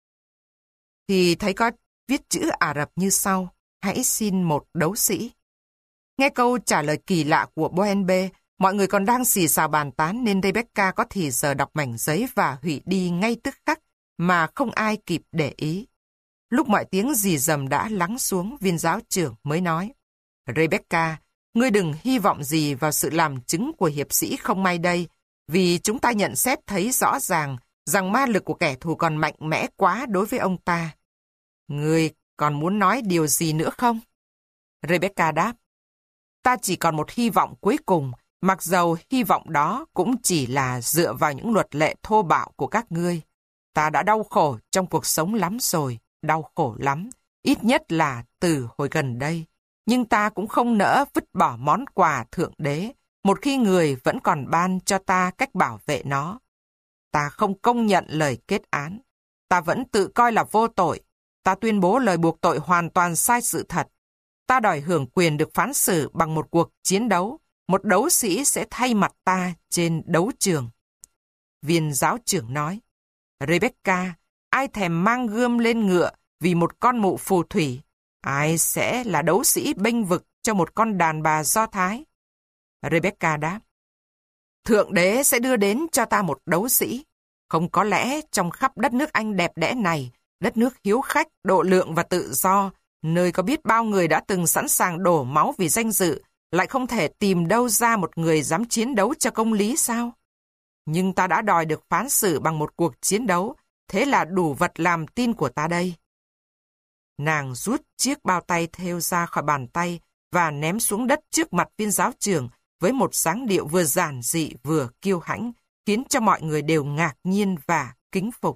Thì thấy có viết chữ Ả Rập như sau, hãy xin một đấu sĩ. Nghe câu trả lời kỳ lạ của Bohenbe, mọi người còn đang xì xào bàn tán nên Rebecca có thì giờ đọc mảnh giấy và hủy đi ngay tức khắc mà không ai kịp để ý. Lúc mọi tiếng rì rầm đã lắng xuống, viên giáo trưởng mới nói, Rebecca, ngươi đừng hy vọng gì vào sự làm chứng của hiệp sĩ không may đây, vì chúng ta nhận xét thấy rõ ràng rằng ma lực của kẻ thù còn mạnh mẽ quá đối với ông ta. Ngươi còn muốn nói điều gì nữa không? Rebecca đáp, ta chỉ còn một hy vọng cuối cùng, mặc dầu hy vọng đó cũng chỉ là dựa vào những luật lệ thô bạo của các ngươi. Ta đã đau khổ trong cuộc sống lắm rồi, đau khổ lắm, ít nhất là từ hồi gần đây. Nhưng ta cũng không nỡ vứt bỏ món quà thượng đế, một khi người vẫn còn ban cho ta cách bảo vệ nó. Ta không công nhận lời kết án. Ta vẫn tự coi là vô tội. Ta tuyên bố lời buộc tội hoàn toàn sai sự thật. Ta đòi hưởng quyền được phán xử bằng một cuộc chiến đấu. Một đấu sĩ sẽ thay mặt ta trên đấu trường. Viên giáo trưởng nói, Rebecca, ai thèm mang gươm lên ngựa vì một con mụ phù thủy? Ai sẽ là đấu sĩ bênh vực cho một con đàn bà Do Thái? Rebecca đáp, Thượng đế sẽ đưa đến cho ta một đấu sĩ. Không có lẽ trong khắp đất nước Anh đẹp đẽ này, đất nước hiếu khách, độ lượng và tự do, nơi có biết bao người đã từng sẵn sàng đổ máu vì danh dự, lại không thể tìm đâu ra một người dám chiến đấu cho công lý sao? Nhưng ta đã đòi được phán xử bằng một cuộc chiến đấu, thế là đủ vật làm tin của ta đây. Nàng rút chiếc bao tay thêu ra khỏi bàn tay và ném xuống đất trước mặt viên giáo trưởng với một dáng điệu vừa giản dị vừa kiêu hãnh, khiến cho mọi người đều ngạc nhiên và kính phục.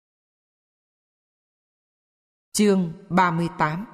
Chương ba mươi tám.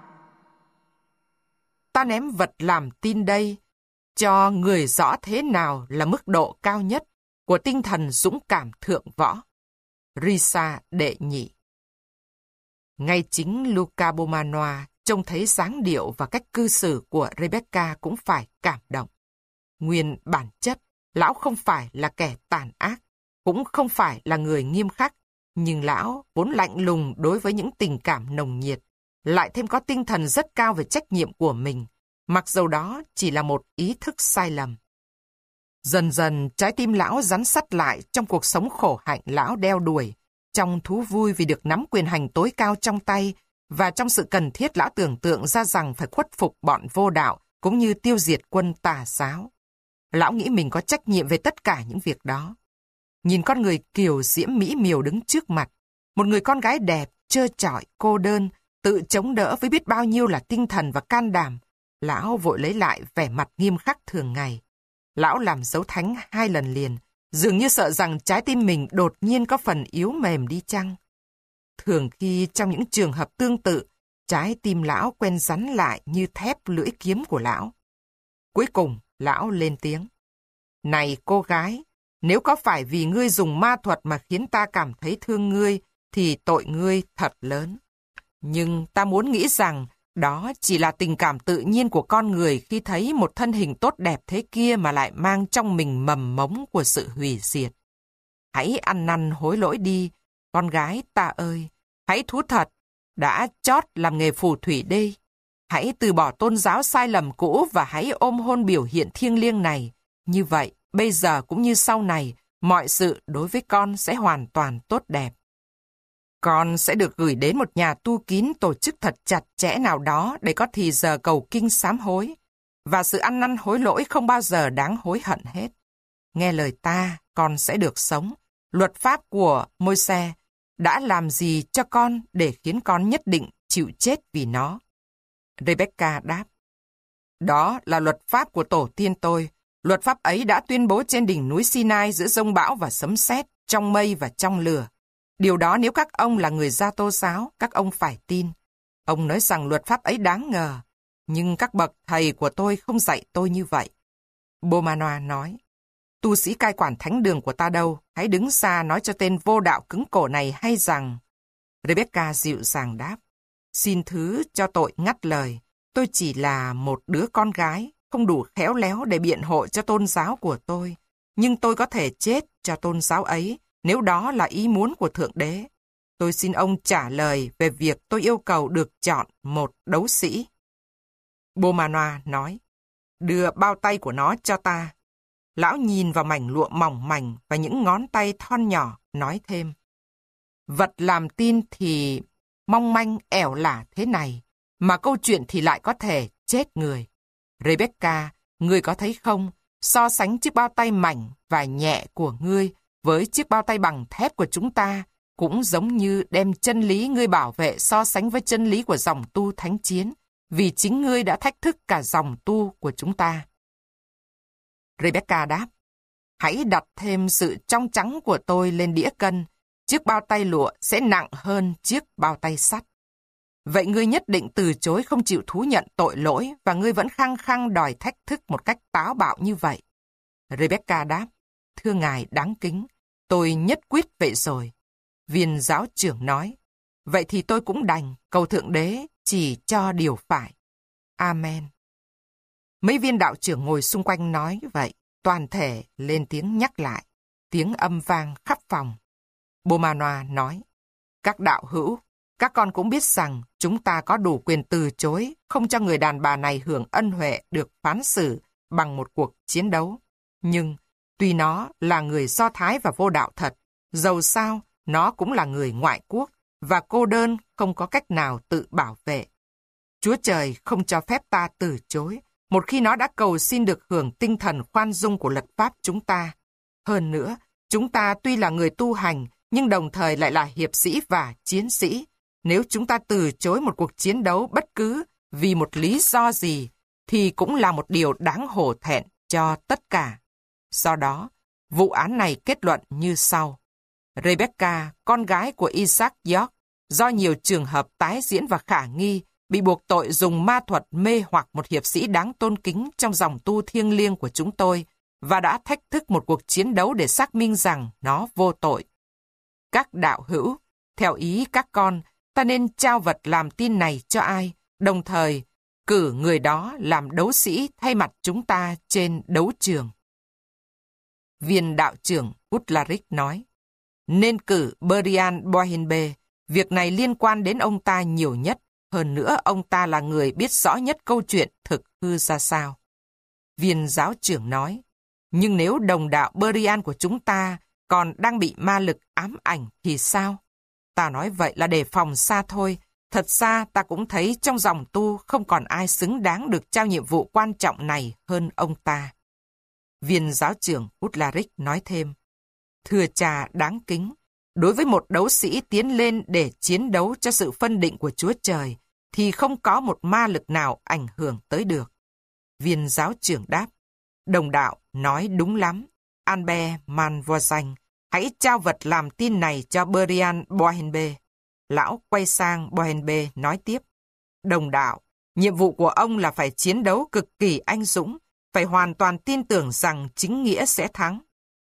Ta ném vật làm tin đây, cho người rõ thế nào là mức độ cao nhất của tinh thần dũng cảm thượng võ. Risa đệ nhị. Ngay chính Luca Beaumanoir trông thấy dáng điệu và cách cư xử của Rebecca cũng phải cảm động. Nguyên bản chất, lão không phải là kẻ tàn ác, cũng không phải là người nghiêm khắc, nhưng lão vốn lạnh lùng đối với những tình cảm nồng nhiệt, lại thêm có tinh thần rất cao về trách nhiệm của mình, mặc dầu đó chỉ là một ý thức sai lầm. Dần dần trái tim lão rắn sắt lại trong cuộc sống khổ hạnh lão đeo đuổi, trong thú vui vì được nắm quyền hành tối cao trong tay, và trong sự cần thiết lão tưởng tượng ra rằng phải khuất phục bọn vô đạo, cũng như tiêu diệt quân tà giáo. Lão nghĩ mình có trách nhiệm về tất cả những việc đó. Nhìn con người kiều diễm mỹ miều đứng trước mặt, một người con gái đẹp, trơ trọi, cô đơn, tự chống đỡ với biết bao nhiêu là tinh thần và can đảm, lão vội lấy lại vẻ mặt nghiêm khắc thường ngày. Lão làm dấu thánh hai lần liền, dường như sợ rằng trái tim mình đột nhiên có phần yếu mềm đi chăng. Thường khi trong những trường hợp tương tự, trái tim lão quen rắn lại như thép lưỡi kiếm của lão. Cuối cùng, lão lên tiếng. Này cô gái, nếu có phải vì ngươi dùng ma thuật mà khiến ta cảm thấy thương ngươi, thì tội ngươi thật lớn. Nhưng ta muốn nghĩ rằng đó chỉ là tình cảm tự nhiên của con người khi thấy một thân hình tốt đẹp thế kia mà lại mang trong mình mầm mống của sự hủy diệt. Hãy ăn năn hối lỗi đi, con gái ta ơi, hãy thú thật, đã chót làm nghề phù thủy đi. Hãy từ bỏ tôn giáo sai lầm cũ và hãy ôm hôn biểu hiện thiêng liêng này. Như vậy, bây giờ cũng như sau này, mọi sự đối với con sẽ hoàn toàn tốt đẹp. Con sẽ được gửi đến một nhà tu kín tổ chức thật chặt chẽ nào đó để có thì giờ cầu kinh sám hối. Và sự ăn năn hối lỗi không bao giờ đáng hối hận hết. Nghe lời ta, con sẽ được sống. Luật pháp của Môi-se đã làm gì cho con để khiến con nhất định chịu chết vì nó? Rebecca đáp. Đó là luật pháp của tổ tiên tôi. Luật pháp ấy đã tuyên bố trên đỉnh núi Sinai giữa giông bão và sấm sét, trong mây và trong lửa. Điều đó nếu các ông là người Gia Tô giáo, các ông phải tin. Ông nói rằng luật pháp ấy đáng ngờ, nhưng các bậc thầy của tôi không dạy tôi như vậy. Beaumanoir nói, tu sĩ cai quản thánh đường của ta đâu, hãy đứng xa nói cho tên vô đạo cứng cổ này hay rằng... Rebecca dịu dàng đáp, xin thứ cho tội ngắt lời, tôi chỉ là một đứa con gái, không đủ khéo léo để biện hộ cho tôn giáo của tôi, nhưng tôi có thể chết cho tôn giáo ấy, nếu đó là ý muốn của Thượng Đế. Tôi xin ông trả lời về việc tôi yêu cầu được chọn một đấu sĩ. Beaumanoir nói, đưa bao tay của nó cho ta. Lão nhìn vào mảnh lụa mỏng mảnh và những ngón tay thon nhỏ, nói thêm. Vật làm tin thì mong manh ẻo lả thế này, mà câu chuyện thì lại có thể chết người. Rebecca, ngươi có thấy không, so sánh chiếc bao tay mảnh và nhẹ của ngươi với chiếc bao tay bằng thép của chúng ta, cũng giống như đem chân lý ngươi bảo vệ so sánh với chân lý của dòng tu thánh chiến, vì chính ngươi đã thách thức cả dòng tu của chúng ta. Rebecca đáp, hãy đặt thêm sự trong trắng của tôi lên đĩa cân, chiếc bao tay lụa sẽ nặng hơn chiếc bao tay sắt. Vậy ngươi nhất định từ chối không chịu thú nhận tội lỗi và ngươi vẫn khăng khăng đòi thách thức một cách táo bạo như vậy. Rebecca đáp, thưa ngài đáng kính, tôi nhất quyết vậy rồi. Viên giáo trưởng nói, vậy thì tôi cũng đành, cầu Thượng Đế chỉ cho điều phải. Amen. Mấy viên đạo trưởng ngồi xung quanh nói vậy, toàn thể lên tiếng nhắc lại, tiếng âm vang khắp phòng. Beaumanoir nói, các đạo hữu, các con cũng biết rằng chúng ta có đủ quyền từ chối, không cho người đàn bà này hưởng ân huệ được phán xử bằng một cuộc chiến đấu. Nhưng, tuy nó là người Do Thái và vô đạo thật, dầu sao, nó cũng là người ngoại quốc, và cô đơn không có cách nào tự bảo vệ. Chúa Trời không cho phép ta từ chối, một khi nó đã cầu xin được hưởng tinh thần khoan dung của luật pháp chúng ta. Hơn nữa, chúng ta tuy là người tu hành, nhưng đồng thời lại là hiệp sĩ và chiến sĩ. Nếu chúng ta từ chối một cuộc chiến đấu bất cứ vì một lý do gì, thì cũng là một điều đáng hổ thẹn cho tất cả. Do đó, vụ án này kết luận như sau. Rebecca, con gái của Isaac York, do nhiều trường hợp tái diễn và khả nghi, bị buộc tội dùng ma thuật mê hoặc một hiệp sĩ đáng tôn kính trong dòng tu thiêng liêng của chúng tôi, và đã thách thức một cuộc chiến đấu để xác minh rằng nó vô tội. Các đạo hữu, theo ý các con, ta nên trao vật làm tin này cho ai, đồng thời cử người đó làm đấu sĩ thay mặt chúng ta trên đấu trường. Viên đạo trưởng Utlaric nói, nên cử Brian Bohenbe, việc này liên quan đến ông ta nhiều nhất, hơn nữa ông ta là người biết rõ nhất câu chuyện thực hư ra sao. Viên giáo trưởng nói, nhưng nếu đồng đạo Brian của chúng ta còn đang bị ma lực ám ảnh thì sao? Ta nói vậy là để phòng xa thôi. Thật ra ta cũng thấy trong dòng tu không còn ai xứng đáng được trao nhiệm vụ quan trọng này hơn ông ta. Viên giáo trưởng Utlaric nói thêm, thưa cha đáng kính, đối với một đấu sĩ tiến lên để chiến đấu cho sự phân định của Chúa Trời, thì không có một ma lực nào ảnh hưởng tới được. Viên giáo trưởng đáp, đồng đạo nói đúng lắm. Albert Manvoisin, hãy trao vật làm tin này cho Brian Bohenbe. Lão quay sang Bohenbe nói tiếp, đồng đạo, nhiệm vụ của ông là phải chiến đấu cực kỳ anh dũng, phải hoàn toàn tin tưởng rằng chính nghĩa sẽ thắng.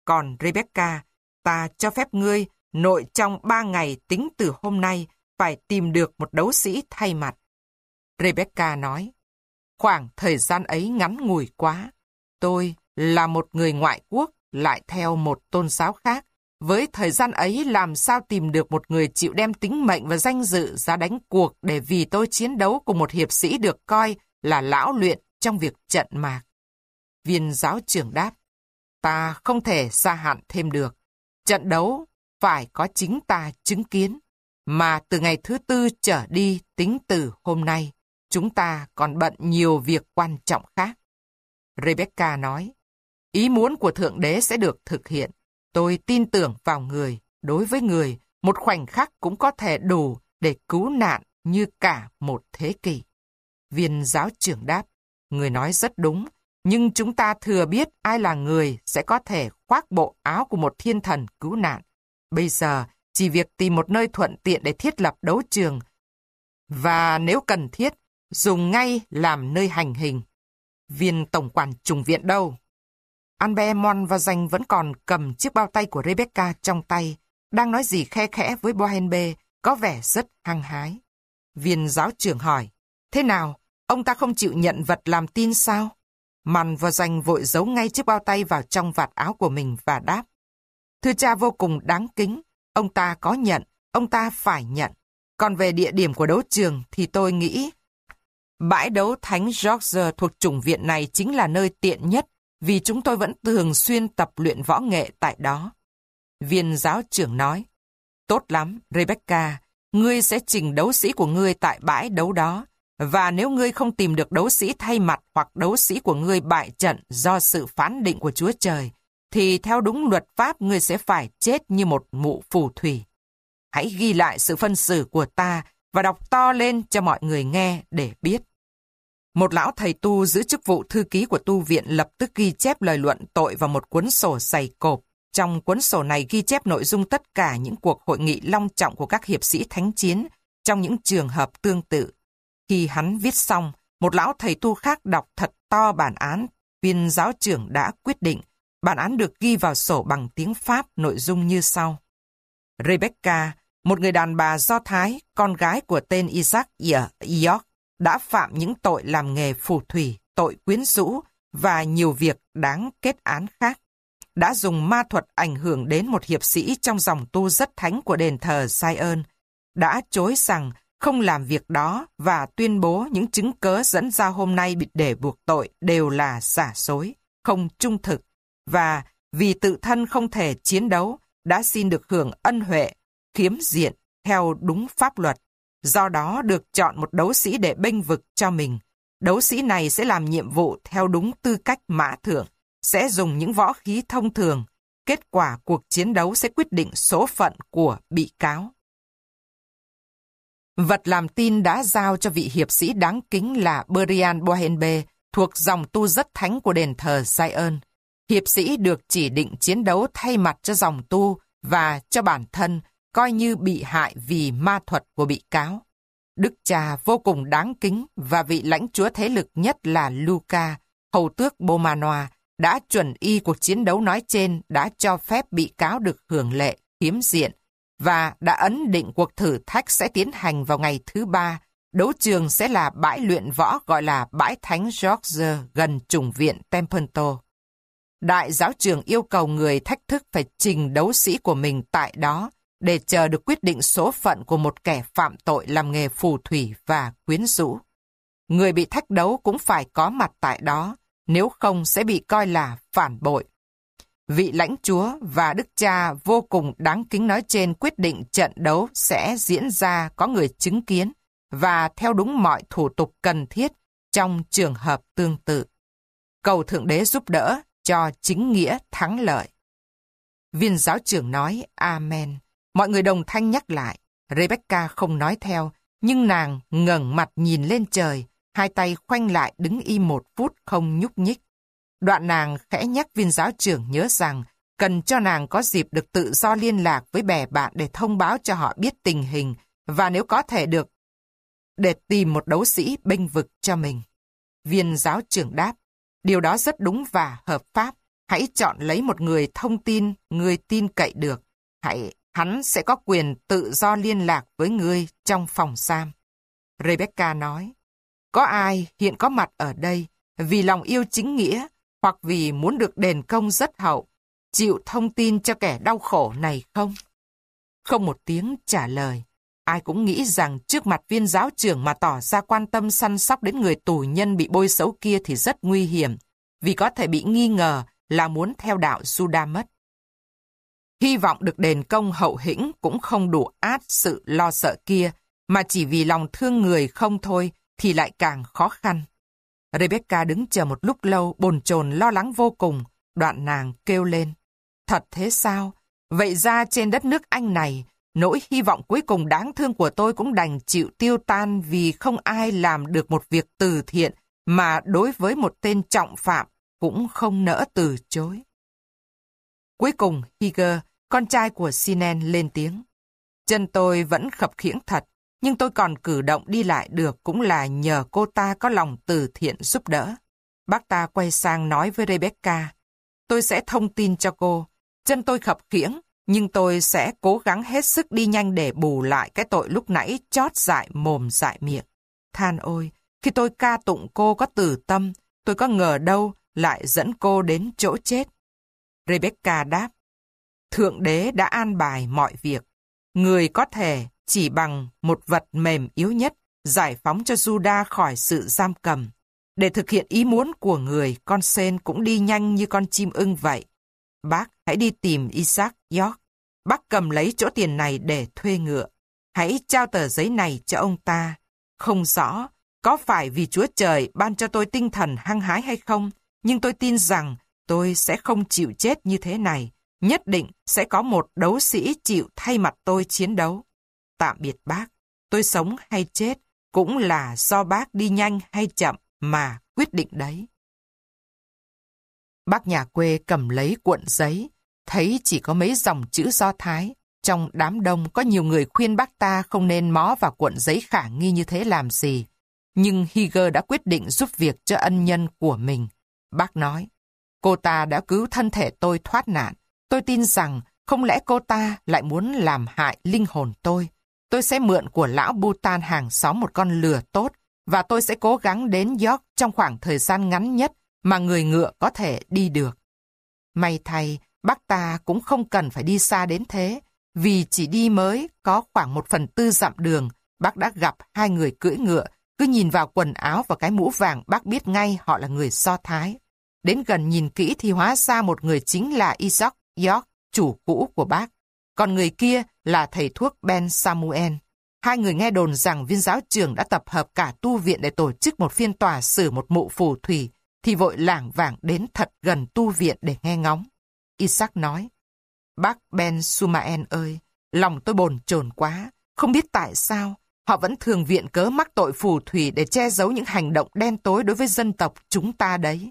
Còn Rebecca, ta cho phép ngươi nội trong ba ngày tính từ hôm nay phải tìm được một đấu sĩ thay mặt. Rebecca nói, khoảng thời gian ấy ngắn ngủi quá. Tôi là một người ngoại quốc, lại theo một tôn giáo khác. Với thời gian ấy làm sao tìm được một người chịu đem tính mệnh và danh dự ra đánh cuộc để vì tôi chiến đấu cùng một hiệp sĩ được coi là lão luyện trong việc trận mạc. Viên giáo trưởng đáp, ta không thể gia hạn thêm được. Trận đấu phải có chính ta chứng kiến, mà từ ngày thứ tư trở đi tính từ hôm nay, chúng ta còn bận nhiều việc quan trọng khác. Rebecca nói, ý muốn của Thượng Đế sẽ được thực hiện. Tôi tin tưởng vào người. Đối với người, một khoảnh khắc cũng có thể đủ để cứu nạn như cả một thế kỷ. Viên giáo trưởng đáp, người nói rất đúng, nhưng chúng ta thừa biết ai là người sẽ có thể khoác bộ áo của một thiên thần cứu nạn. Bây giờ, chỉ việc tìm một nơi thuận tiện để thiết lập đấu trường, và nếu cần thiết, dùng ngay làm nơi hành hình. Viên tổng quản chủng viện đâu? Albert Mon và Danh vẫn còn cầm chiếc bao tay của Rebecca trong tay, đang nói gì khe khẽ với Bohenbe, có vẻ rất hăng hái. Viên giáo trưởng hỏi, thế nào, ông ta không chịu nhận vật làm tin sao? Mon và Danh vội giấu ngay chiếc bao tay vào trong vạt áo của mình và đáp, thưa cha vô cùng đáng kính, ông ta có nhận, ông ta phải nhận. Còn về địa điểm của đấu trường thì tôi nghĩ bãi đấu Thánh George thuộc chủng viện này chính là nơi tiện nhất, vì chúng tôi vẫn thường xuyên tập luyện võ nghệ tại đó. Viên giáo trưởng nói, tốt lắm, Rebecca, ngươi sẽ trình đấu sĩ của ngươi tại bãi đấu đó, và nếu ngươi không tìm được đấu sĩ thay mặt hoặc đấu sĩ của ngươi bại trận do sự phán định của Chúa Trời, thì theo đúng luật pháp ngươi sẽ phải chết như một mụ phù thủy. Hãy ghi lại sự phân xử của ta và đọc to lên cho mọi người nghe để biết. Một lão thầy tu giữ chức vụ thư ký của tu viện lập tức ghi chép lời luận tội vào một cuốn sổ dày cộp. Trong cuốn sổ này ghi chép nội dung tất cả những cuộc hội nghị long trọng của các hiệp sĩ thánh chiến trong những trường hợp tương tự. Khi hắn viết xong, một lão thầy tu khác đọc thật to bản án. Viên giáo trưởng đã quyết định. Bản án được ghi vào sổ bằng tiếng Pháp, nội dung như sau. Rebecca, một người đàn bà Do Thái, con gái của tên Isaac ở York, đã phạm những tội làm nghề phù thủy, tội quyến rũ và nhiều việc đáng kết án khác. Đã dùng ma thuật ảnh hưởng đến một hiệp sĩ trong dòng tu rất thánh của đền thờ Zion. Đã chối rằng không làm việc đó và tuyên bố những chứng cớ dẫn ra hôm nay bị để buộc tội đều là giả dối, không trung thực, và vì tự thân không thể chiến đấu, đã xin được hưởng ân huệ, khiếm diện theo đúng pháp luật. Do đó được chọn một đấu sĩ để bênh vực cho mình. Đấu sĩ này sẽ làm nhiệm vụ theo đúng tư cách mã thượng, sẽ dùng những võ khí thông thường. Kết quả cuộc chiến đấu sẽ quyết định số phận của bị cáo. Vật làm tin đã giao cho vị hiệp sĩ đáng kính là Brian Bohenbe, thuộc dòng tu rất thánh của đền thờ Zion. Hiệp sĩ được chỉ định chiến đấu thay mặt cho dòng tu và cho bản thân, coi như bị hại vì ma thuật của bị cáo. Đức cha vô cùng đáng kính và vị lãnh chúa thế lực nhất là Luca, hầu tước Beaumanoir, đã chuẩn y cuộc chiến đấu nói trên, đã cho phép bị cáo được hưởng lệ, khiếm diện, và đã ấn định cuộc thử thách sẽ tiến hành vào ngày thứ ba. Đấu trường sẽ là bãi luyện võ gọi là bãi Thánh George gần chủng viện Templeton. Đại giáo trưởng yêu cầu người thách thức phải trình đấu sĩ của mình tại đó để chờ được quyết định số phận của một kẻ phạm tội làm nghề phù thủy và quyến rũ. Người bị thách đấu cũng phải có mặt tại đó, nếu không sẽ bị coi là phản bội. Vị lãnh chúa và đức cha vô cùng đáng kính nói trên quyết định trận đấu sẽ diễn ra có người chứng kiến và theo đúng mọi thủ tục cần thiết trong trường hợp tương tự. Cầu Thượng Đế giúp đỡ cho chính nghĩa thắng lợi. Viên giáo trưởng nói Amen. Mọi người đồng thanh nhắc lại. Rebecca không nói theo, nhưng nàng ngẩng mặt nhìn lên trời, hai tay khoanh lại đứng im một phút không nhúc nhích. Đoạn nàng khẽ nhắc viên giáo trưởng nhớ rằng cần cho nàng có dịp được tự do liên lạc với bè bạn để thông báo cho họ biết tình hình và nếu có thể được để tìm một đấu sĩ bênh vực cho mình. Viên giáo trưởng đáp, điều đó rất đúng và hợp pháp. Hãy chọn lấy một người thông tin, người tin cậy được. Hãy, hắn sẽ có quyền tự do liên lạc với ngươi trong phòng giam. Rebecca nói, có ai hiện có mặt ở đây vì lòng yêu chính nghĩa hoặc vì muốn được đền công rất hậu, chịu thông tin cho kẻ đau khổ này không? Không một tiếng trả lời. Ai cũng nghĩ rằng trước mặt viên giáo trưởng mà tỏ ra quan tâm săn sóc đến người tù nhân bị bôi xấu kia thì rất nguy hiểm, vì có thể bị nghi ngờ là muốn theo đạo Juda mất. Hy vọng được đền công hậu hĩnh cũng không đủ át sự lo sợ kia, mà chỉ vì lòng thương người không thôi thì lại càng khó khăn. Rebecca đứng chờ một lúc lâu, bồn chồn lo lắng vô cùng, đoạn nàng kêu lên. Thật thế sao? Vậy ra trên đất nước Anh này, nỗi hy vọng cuối cùng đáng thương của tôi cũng đành chịu tiêu tan vì không ai làm được một việc từ thiện mà đối với một tên trọng phạm cũng không nỡ từ chối. Cuối cùng, Higer, con trai của Sinen, lên tiếng. Chân tôi vẫn khập khiễng thật, nhưng tôi còn cử động đi lại được cũng là nhờ cô ta có lòng từ thiện giúp đỡ. Bác ta quay sang nói với Rebecca, tôi sẽ thông tin cho cô. Chân tôi khập khiễng, nhưng tôi sẽ cố gắng hết sức đi nhanh để bù lại cái tội lúc nãy chót dại mồm dại miệng. Than ôi, khi tôi ca tụng cô có từ tâm, tôi có ngờ đâu lại dẫn cô đến chỗ chết. Rebecca đáp, Thượng Đế đã an bài mọi việc. Người có thể chỉ bằng một vật mềm yếu nhất giải phóng cho Juda khỏi sự giam cầm. Để thực hiện ý muốn của người, con sên cũng đi nhanh như con chim ưng vậy. Bác hãy đi tìm Isaac York. Bác cầm lấy chỗ tiền này để thuê ngựa. Hãy trao tờ giấy này cho ông ta. Không rõ có phải vì Chúa Trời ban cho tôi tinh thần hăng hái hay không, nhưng tôi tin rằng tôi sẽ không chịu chết như thế này. Nhất định sẽ có một đấu sĩ chịu thay mặt tôi chiến đấu. Tạm biệt bác. Tôi sống hay chết cũng là do bác đi nhanh hay chậm mà quyết định đấy. Bác nhà quê cầm lấy cuộn giấy, thấy chỉ có mấy dòng chữ Do Thái. Trong đám đông có nhiều người khuyên bác ta không nên mó vào cuộn giấy khả nghi như thế làm gì. Nhưng Higer đã quyết định giúp việc cho ân nhân của mình. Bác nói, cô ta đã cứu thân thể tôi thoát nạn. Tôi tin rằng không lẽ cô ta lại muốn làm hại linh hồn tôi. Tôi sẽ mượn của lão Bhutan hàng xóm một con lừa tốt và tôi sẽ cố gắng đến York trong khoảng thời gian ngắn nhất mà người ngựa có thể đi được. May thay, bác ta cũng không cần phải đi xa đến thế, vì chỉ đi mới có khoảng một phần tư dặm đường, bác đã gặp hai người cưỡi ngựa, cứ nhìn vào quần áo và cái mũ vàng bác biết ngay họ là người Do Thái. Đến gần nhìn kỹ thì hóa ra một người chính là Isaac York, chủ cũ của bác, còn người kia là thầy thuốc Ben Samuel. Hai người nghe đồn rằng viên giáo trưởng đã tập hợp cả tu viện để tổ chức một phiên tòa xử một mụ phù thủy, thì vội lảng vảng đến thật gần tu viện để nghe ngóng. Isaac nói, bác Ben Sumael ơi, lòng tôi bồn chồn quá, không biết tại sao họ vẫn thường viện cớ mắc tội phù thủy để che giấu những hành động đen tối đối với dân tộc chúng ta đấy.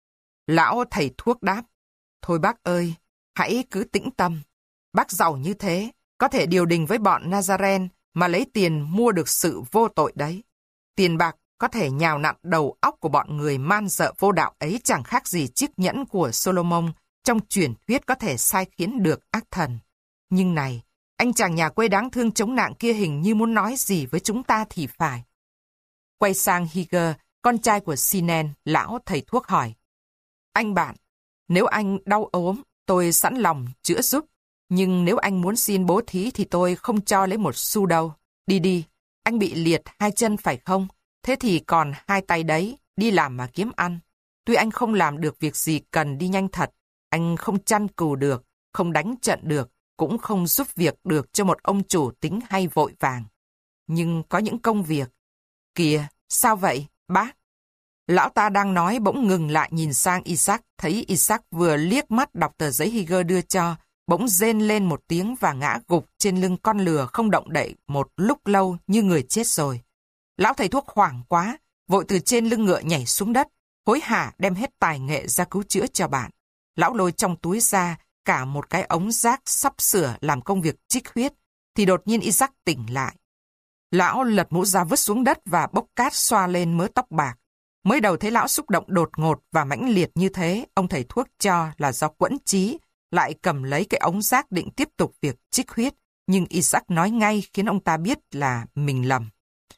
Lão thầy thuốc đáp, thôi bác ơi, hãy cứ tĩnh tâm. Bác giàu như thế, có thể điều đình với bọn Nazaren mà lấy tiền mua được sự vô tội đấy. Tiền bạc có thể nhào nặn đầu óc của bọn người man dợ vô đạo ấy chẳng khác gì chiếc nhẫn của Solomon trong truyền thuyết có thể sai khiến được ác thần. Nhưng này, anh chàng nhà quê đáng thương chống nạn kia hình như muốn nói gì với chúng ta thì phải. Quay sang Higer, con trai của Sinen, lão thầy thuốc hỏi. Anh bạn, nếu anh đau ốm, tôi sẵn lòng chữa giúp. Nhưng nếu anh muốn xin bố thí thì tôi không cho lấy một xu đâu. Đi đi, anh bị liệt hai chân phải không? Thế thì còn hai tay đấy, đi làm mà kiếm ăn. Tuy anh không làm được việc gì cần đi nhanh thật, anh không chăn cừu được, không đánh trận được, cũng không giúp việc được cho một ông chủ tính hay vội vàng. Nhưng có những công việc. Kìa, sao vậy, bác? Lão ta đang nói bỗng ngừng lại nhìn sang Isaac, thấy Isaac vừa liếc mắt đọc tờ giấy Higer đưa cho, bỗng rên lên một tiếng và ngã gục trên lưng con lừa không động đậy một lúc lâu như người chết rồi. Lão thầy thuốc hoảng quá, vội từ trên lưng ngựa nhảy xuống đất, hối hả đem hết tài nghệ ra cứu chữa cho bạn. Lão lôi trong túi ra cả một cái ống rác sắp sửa làm công việc trích huyết, thì đột nhiên Isaac tỉnh lại. Lão lật mũ ra vứt xuống đất và bốc cát xoa lên mớ tóc bạc. Mới đầu thấy lão xúc động đột ngột và mãnh liệt như thế, ông thầy thuốc cho là do quẫn trí, lại cầm lấy cái ống rác định tiếp tục việc trích huyết, nhưng Isaac nói ngay khiến ông ta biết là mình lầm.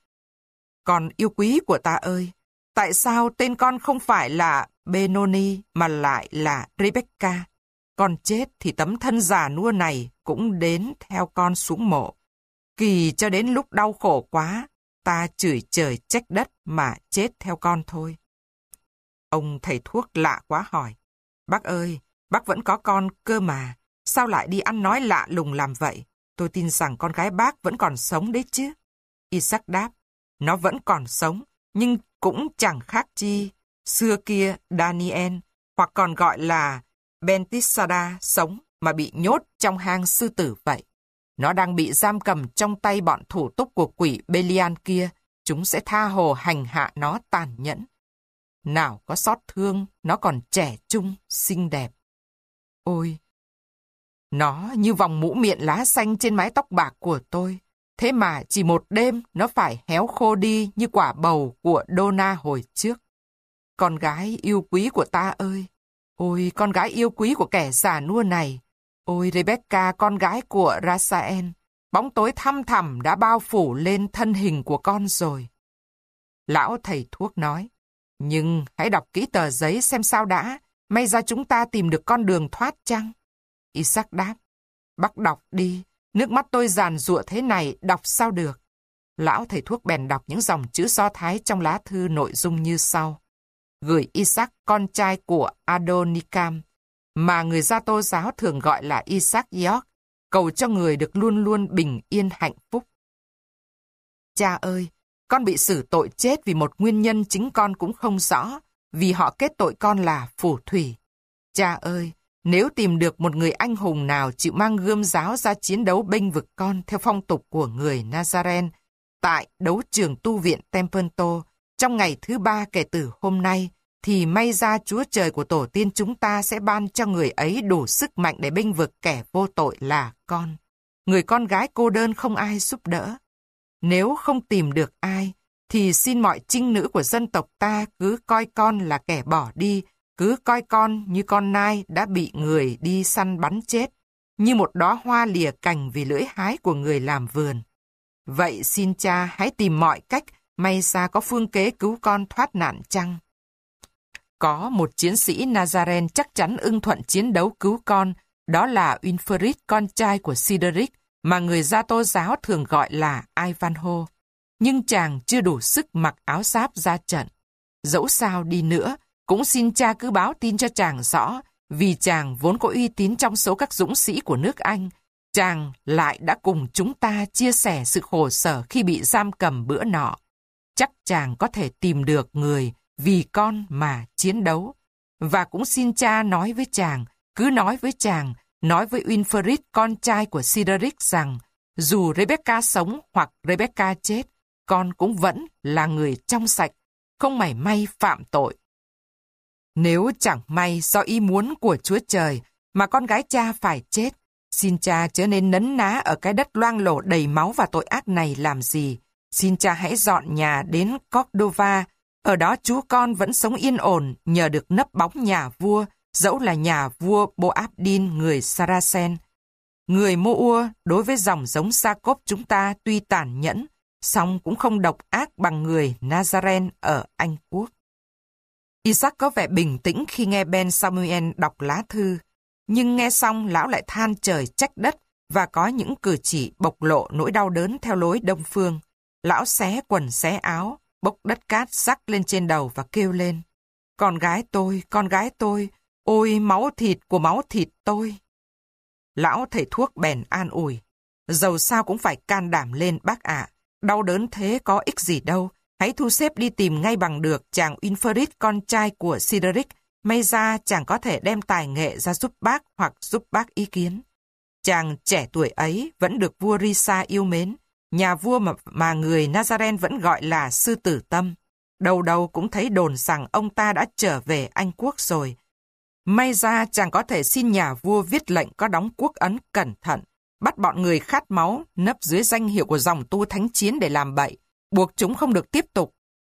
Con yêu quý của ta ơi, tại sao tên con không phải là Benoni mà lại là Rebecca? Con chết thì tấm thân già nua này cũng đến theo con xuống mộ. Kỳ cho đến lúc đau khổ quá, ta chửi trời trách đất mà chết theo con thôi. Ông thầy thuốc lạ quá hỏi, bác ơi, bác vẫn có con cơ mà, sao lại đi ăn nói lạ lùng làm vậy? Tôi tin rằng con gái bác vẫn còn sống đấy chứ. Isaac đáp, nó vẫn còn sống, nhưng cũng chẳng khác chi. Xưa kia Daniel, hoặc còn gọi là Bentisada sống mà bị nhốt trong hang sư tử vậy. Nó đang bị giam cầm trong tay bọn thủ túc của quỷ Belial kia. Chúng sẽ tha hồ hành hạ nó tàn nhẫn. Nào có xót thương, nó còn trẻ trung, xinh đẹp. Ôi, nó như vòng mũ miệng lá xanh trên mái tóc bạc của tôi. Thế mà chỉ một đêm nó phải héo khô đi như quả bầu của Donna hồi trước. Con gái yêu quý của ta ơi! Ôi, con gái yêu quý của kẻ già nua này! Ôi, Rebecca, con gái của Rasael! Bóng tối thăm thẳm đã bao phủ lên thân hình của con rồi. Lão thầy thuốc nói, nhưng hãy đọc kỹ tờ giấy xem sao đã, may ra chúng ta tìm được con đường thoát chăng? Isaac đáp, bác đọc đi, nước mắt tôi giàn giụa thế này, đọc sao được? Lão thầy thuốc bèn đọc những dòng chữ Do Thái trong lá thư nội dung như sau. Gửi Isaac, con trai của Adonicam, mà người Gia Tô giáo thường gọi là Isaac York, cầu cho người được luôn luôn bình yên hạnh phúc. Cha ơi, con bị xử tội chết vì một nguyên nhân chính con cũng không rõ, vì họ kết tội con là phù thủy. Cha ơi, nếu tìm được một người anh hùng nào chịu mang gươm giáo ra chiến đấu bênh vực con theo phong tục của người Nazaren tại đấu trường tu viện Templeton trong ngày thứ ba kể từ hôm nay, thì may ra Chúa Trời của tổ tiên chúng ta sẽ ban cho người ấy đủ sức mạnh để bênh vực kẻ vô tội là con. Người con gái cô đơn không ai giúp đỡ. Nếu không tìm được ai, thì xin mọi trinh nữ của dân tộc ta cứ coi con là kẻ bỏ đi, cứ coi con như con nai đã bị người đi săn bắn chết, như một đóa hoa lìa cành vì lưỡi hái của người làm vườn. Vậy xin cha hãy tìm mọi cách, may ra có phương kế cứu con thoát nạn chăng? Có một chiến sĩ Nazaren chắc chắn ưng thuận chiến đấu cứu con, đó là Winfried, con trai của Cedric, mà người Gia Tô giáo thường gọi là Ivanhoe. Nhưng chàng chưa đủ sức mặc áo giáp ra trận. Dẫu sao đi nữa, cũng xin cha cứ báo tin cho chàng rõ, vì chàng vốn có uy tín trong số các dũng sĩ của nước Anh. Chàng lại đã cùng chúng ta chia sẻ sự khổ sở khi bị giam cầm bữa nọ. Chắc chàng có thể tìm được người vì con mà chiến đấu. Và cũng xin cha nói với chàng, cứ nói với chàng, nói với Winfried, con trai của Cedric rằng, dù Rebecca sống hoặc Rebecca chết, con cũng vẫn là người trong sạch, không mảy may phạm tội. Nếu chẳng may do ý muốn của Chúa Trời mà con gái cha phải chết, xin cha chớ nên nấn ná ở cái đất loang lổ đầy máu và tội ác này làm gì. Xin cha hãy dọn nhà đến Cordova, ở đó chú con vẫn sống yên ổn nhờ được nấp bóng nhà vua, dẫu là nhà vua Boabdin người Saracen. Người Moor đối với dòng giống Jacob chúng ta tuy tàn nhẫn, song cũng không độc ác bằng người Nazaren ở Anh Quốc. Isaac có vẻ bình tĩnh khi nghe Ben Samuel đọc lá thư, nhưng nghe xong lão lại than trời trách đất và có những cử chỉ bộc lộ nỗi đau đớn theo lối Đông Phương. Lão xé quần xé áo, bốc đất cát rắc lên trên đầu và kêu lên. Con gái tôi, con gái tôi, ôi máu thịt của máu thịt tôi. Lão thầy thuốc bèn an ủi. Dầu sao cũng phải can đảm lên bác ạ. Đau đớn thế có ích gì đâu. Hãy thu xếp đi tìm ngay bằng được chàng Winfried, con trai của Cedric. May ra chàng có thể đem tài nghệ ra giúp bác hoặc giúp bác ý kiến. Chàng trẻ tuổi ấy vẫn được vua Risa yêu mến. Nhà vua mà, mà người Nazaren vẫn gọi là Sư Tử Tâm. Đầu đầu cũng thấy đồn rằng ông ta đã trở về Anh Quốc rồi. May ra chàng có thể xin nhà vua viết lệnh có đóng quốc ấn cẩn thận, bắt bọn người khát máu nấp dưới danh hiệu của dòng tu thánh chiến để làm bậy, buộc chúng không được tiếp tục.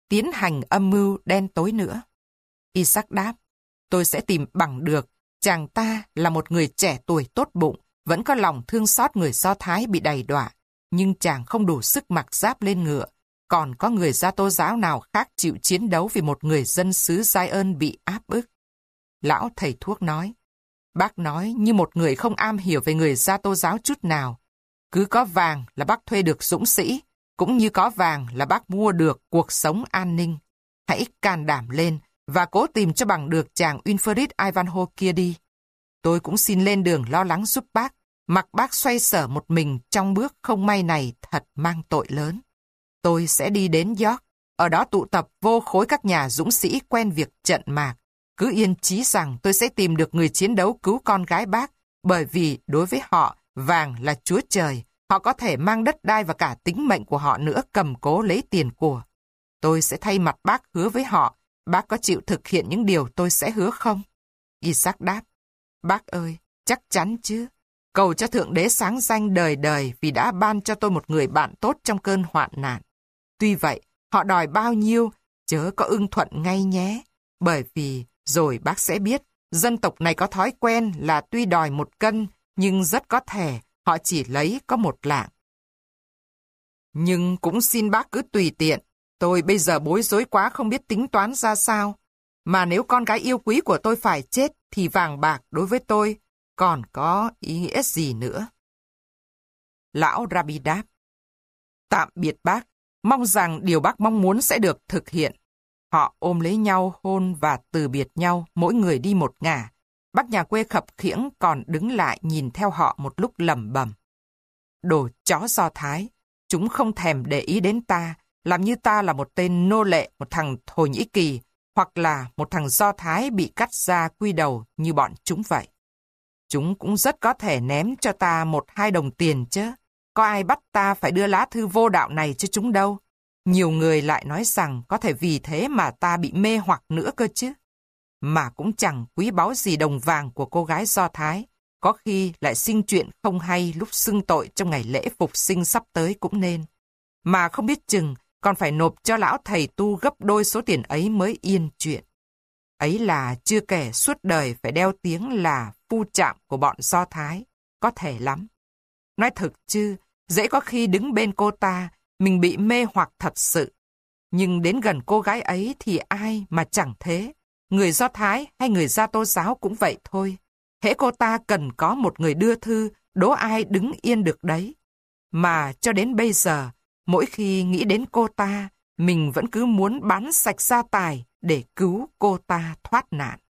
tiến hành âm mưu đen tối nữa. Isaac đáp, tôi sẽ tìm bằng được. Chàng ta là một người trẻ tuổi tốt bụng, vẫn có lòng thương xót người Do Thái bị đầy đọa, nhưng chàng không đủ sức mặc giáp lên ngựa. Còn có người Gia Tô giáo nào khác chịu chiến đấu vì một người dân xứ Zion bị áp bức? Lão thầy thuốc nói, bác nói như một người không am hiểu về người Gia Tô giáo chút nào. Cứ có vàng là bác thuê được dũng sĩ, cũng như có vàng là bác mua được cuộc sống an ninh. Hãy can đảm lên và cố tìm cho bằng được chàng Winfried Ivanhoe kia đi. Tôi cũng xin lên đường lo lắng giúp bác, mặc bác xoay sở một mình trong bước không may này thật mang tội lớn. Tôi sẽ đi đến York, ở đó tụ tập vô khối các nhà dũng sĩ quen việc trận mạc. Cứ yên chí rằng tôi sẽ tìm được người chiến đấu cứu con gái bác, bởi vì đối với họ, vàng là Chúa Trời. Họ có thể mang đất đai và cả tính mệnh của họ nữa cầm cố lấy tiền của. Tôi sẽ thay mặt bác hứa với họ. Bác có chịu thực hiện những điều tôi sẽ hứa không? Isaac đáp, bác ơi, chắc chắn chứ. Cầu cho Thượng Đế sáng danh đời đời vì đã ban cho tôi một người bạn tốt trong cơn hoạn nạn. Tuy vậy, họ đòi bao nhiêu, chớ có ưng thuận ngay nhé. Bởi vì, rồi bác sẽ biết, dân tộc này có thói quen là tuy đòi một cân, nhưng rất có thể họ chỉ lấy có một lạng. Nhưng cũng xin bác cứ tùy tiện. Tôi bây giờ bối rối quá không biết tính toán ra sao. Mà nếu con gái yêu quý của tôi phải chết, thì vàng bạc đối với tôi còn có ý nghĩa gì nữa? Lão Rabbi đáp, tạm biệt bác, mong rằng điều bác mong muốn sẽ được thực hiện. Họ ôm lấy nhau, hôn và từ biệt nhau, mỗi người đi một ngả. Bác nhà quê khập khiễng còn đứng lại nhìn theo họ một lúc lẩm bẩm. Đồ chó Do Thái, chúng không thèm để ý đến ta, làm như ta là một tên nô lệ, một thằng Thổ Nhĩ Kỳ, hoặc là một thằng Do Thái bị cắt da quy đầu như bọn chúng vậy. Chúng cũng rất có thể ném cho ta một hai đồng tiền chứ. Có ai bắt ta phải đưa lá thư vô đạo này cho chúng đâu. Nhiều người lại nói rằng có thể vì thế mà ta bị mê hoặc nữa cơ chứ. Mà cũng chẳng quý báu gì đồng vàng của cô gái Do Thái. Có khi lại sinh chuyện không hay lúc xưng tội trong ngày lễ phục sinh sắp tới cũng nên. Mà không biết chừng còn phải nộp cho lão thầy tu gấp đôi số tiền ấy mới yên chuyện. Ấy là chưa kể suốt đời phải đeo tiếng là phu trạm của bọn Do Thái. Có thể lắm. Nói thực chứ, dễ có khi đứng bên cô ta, mình bị mê hoặc thật sự. Nhưng đến gần cô gái ấy thì ai mà chẳng thế. Người Do Thái hay người Gia Tô giáo cũng vậy thôi. Hễ cô ta cần có một người đưa thư, đố ai đứng yên được đấy. Mà cho đến bây giờ, mỗi khi nghĩ đến cô ta, mình vẫn cứ muốn bán sạch gia tài để cứu cô ta thoát nạn.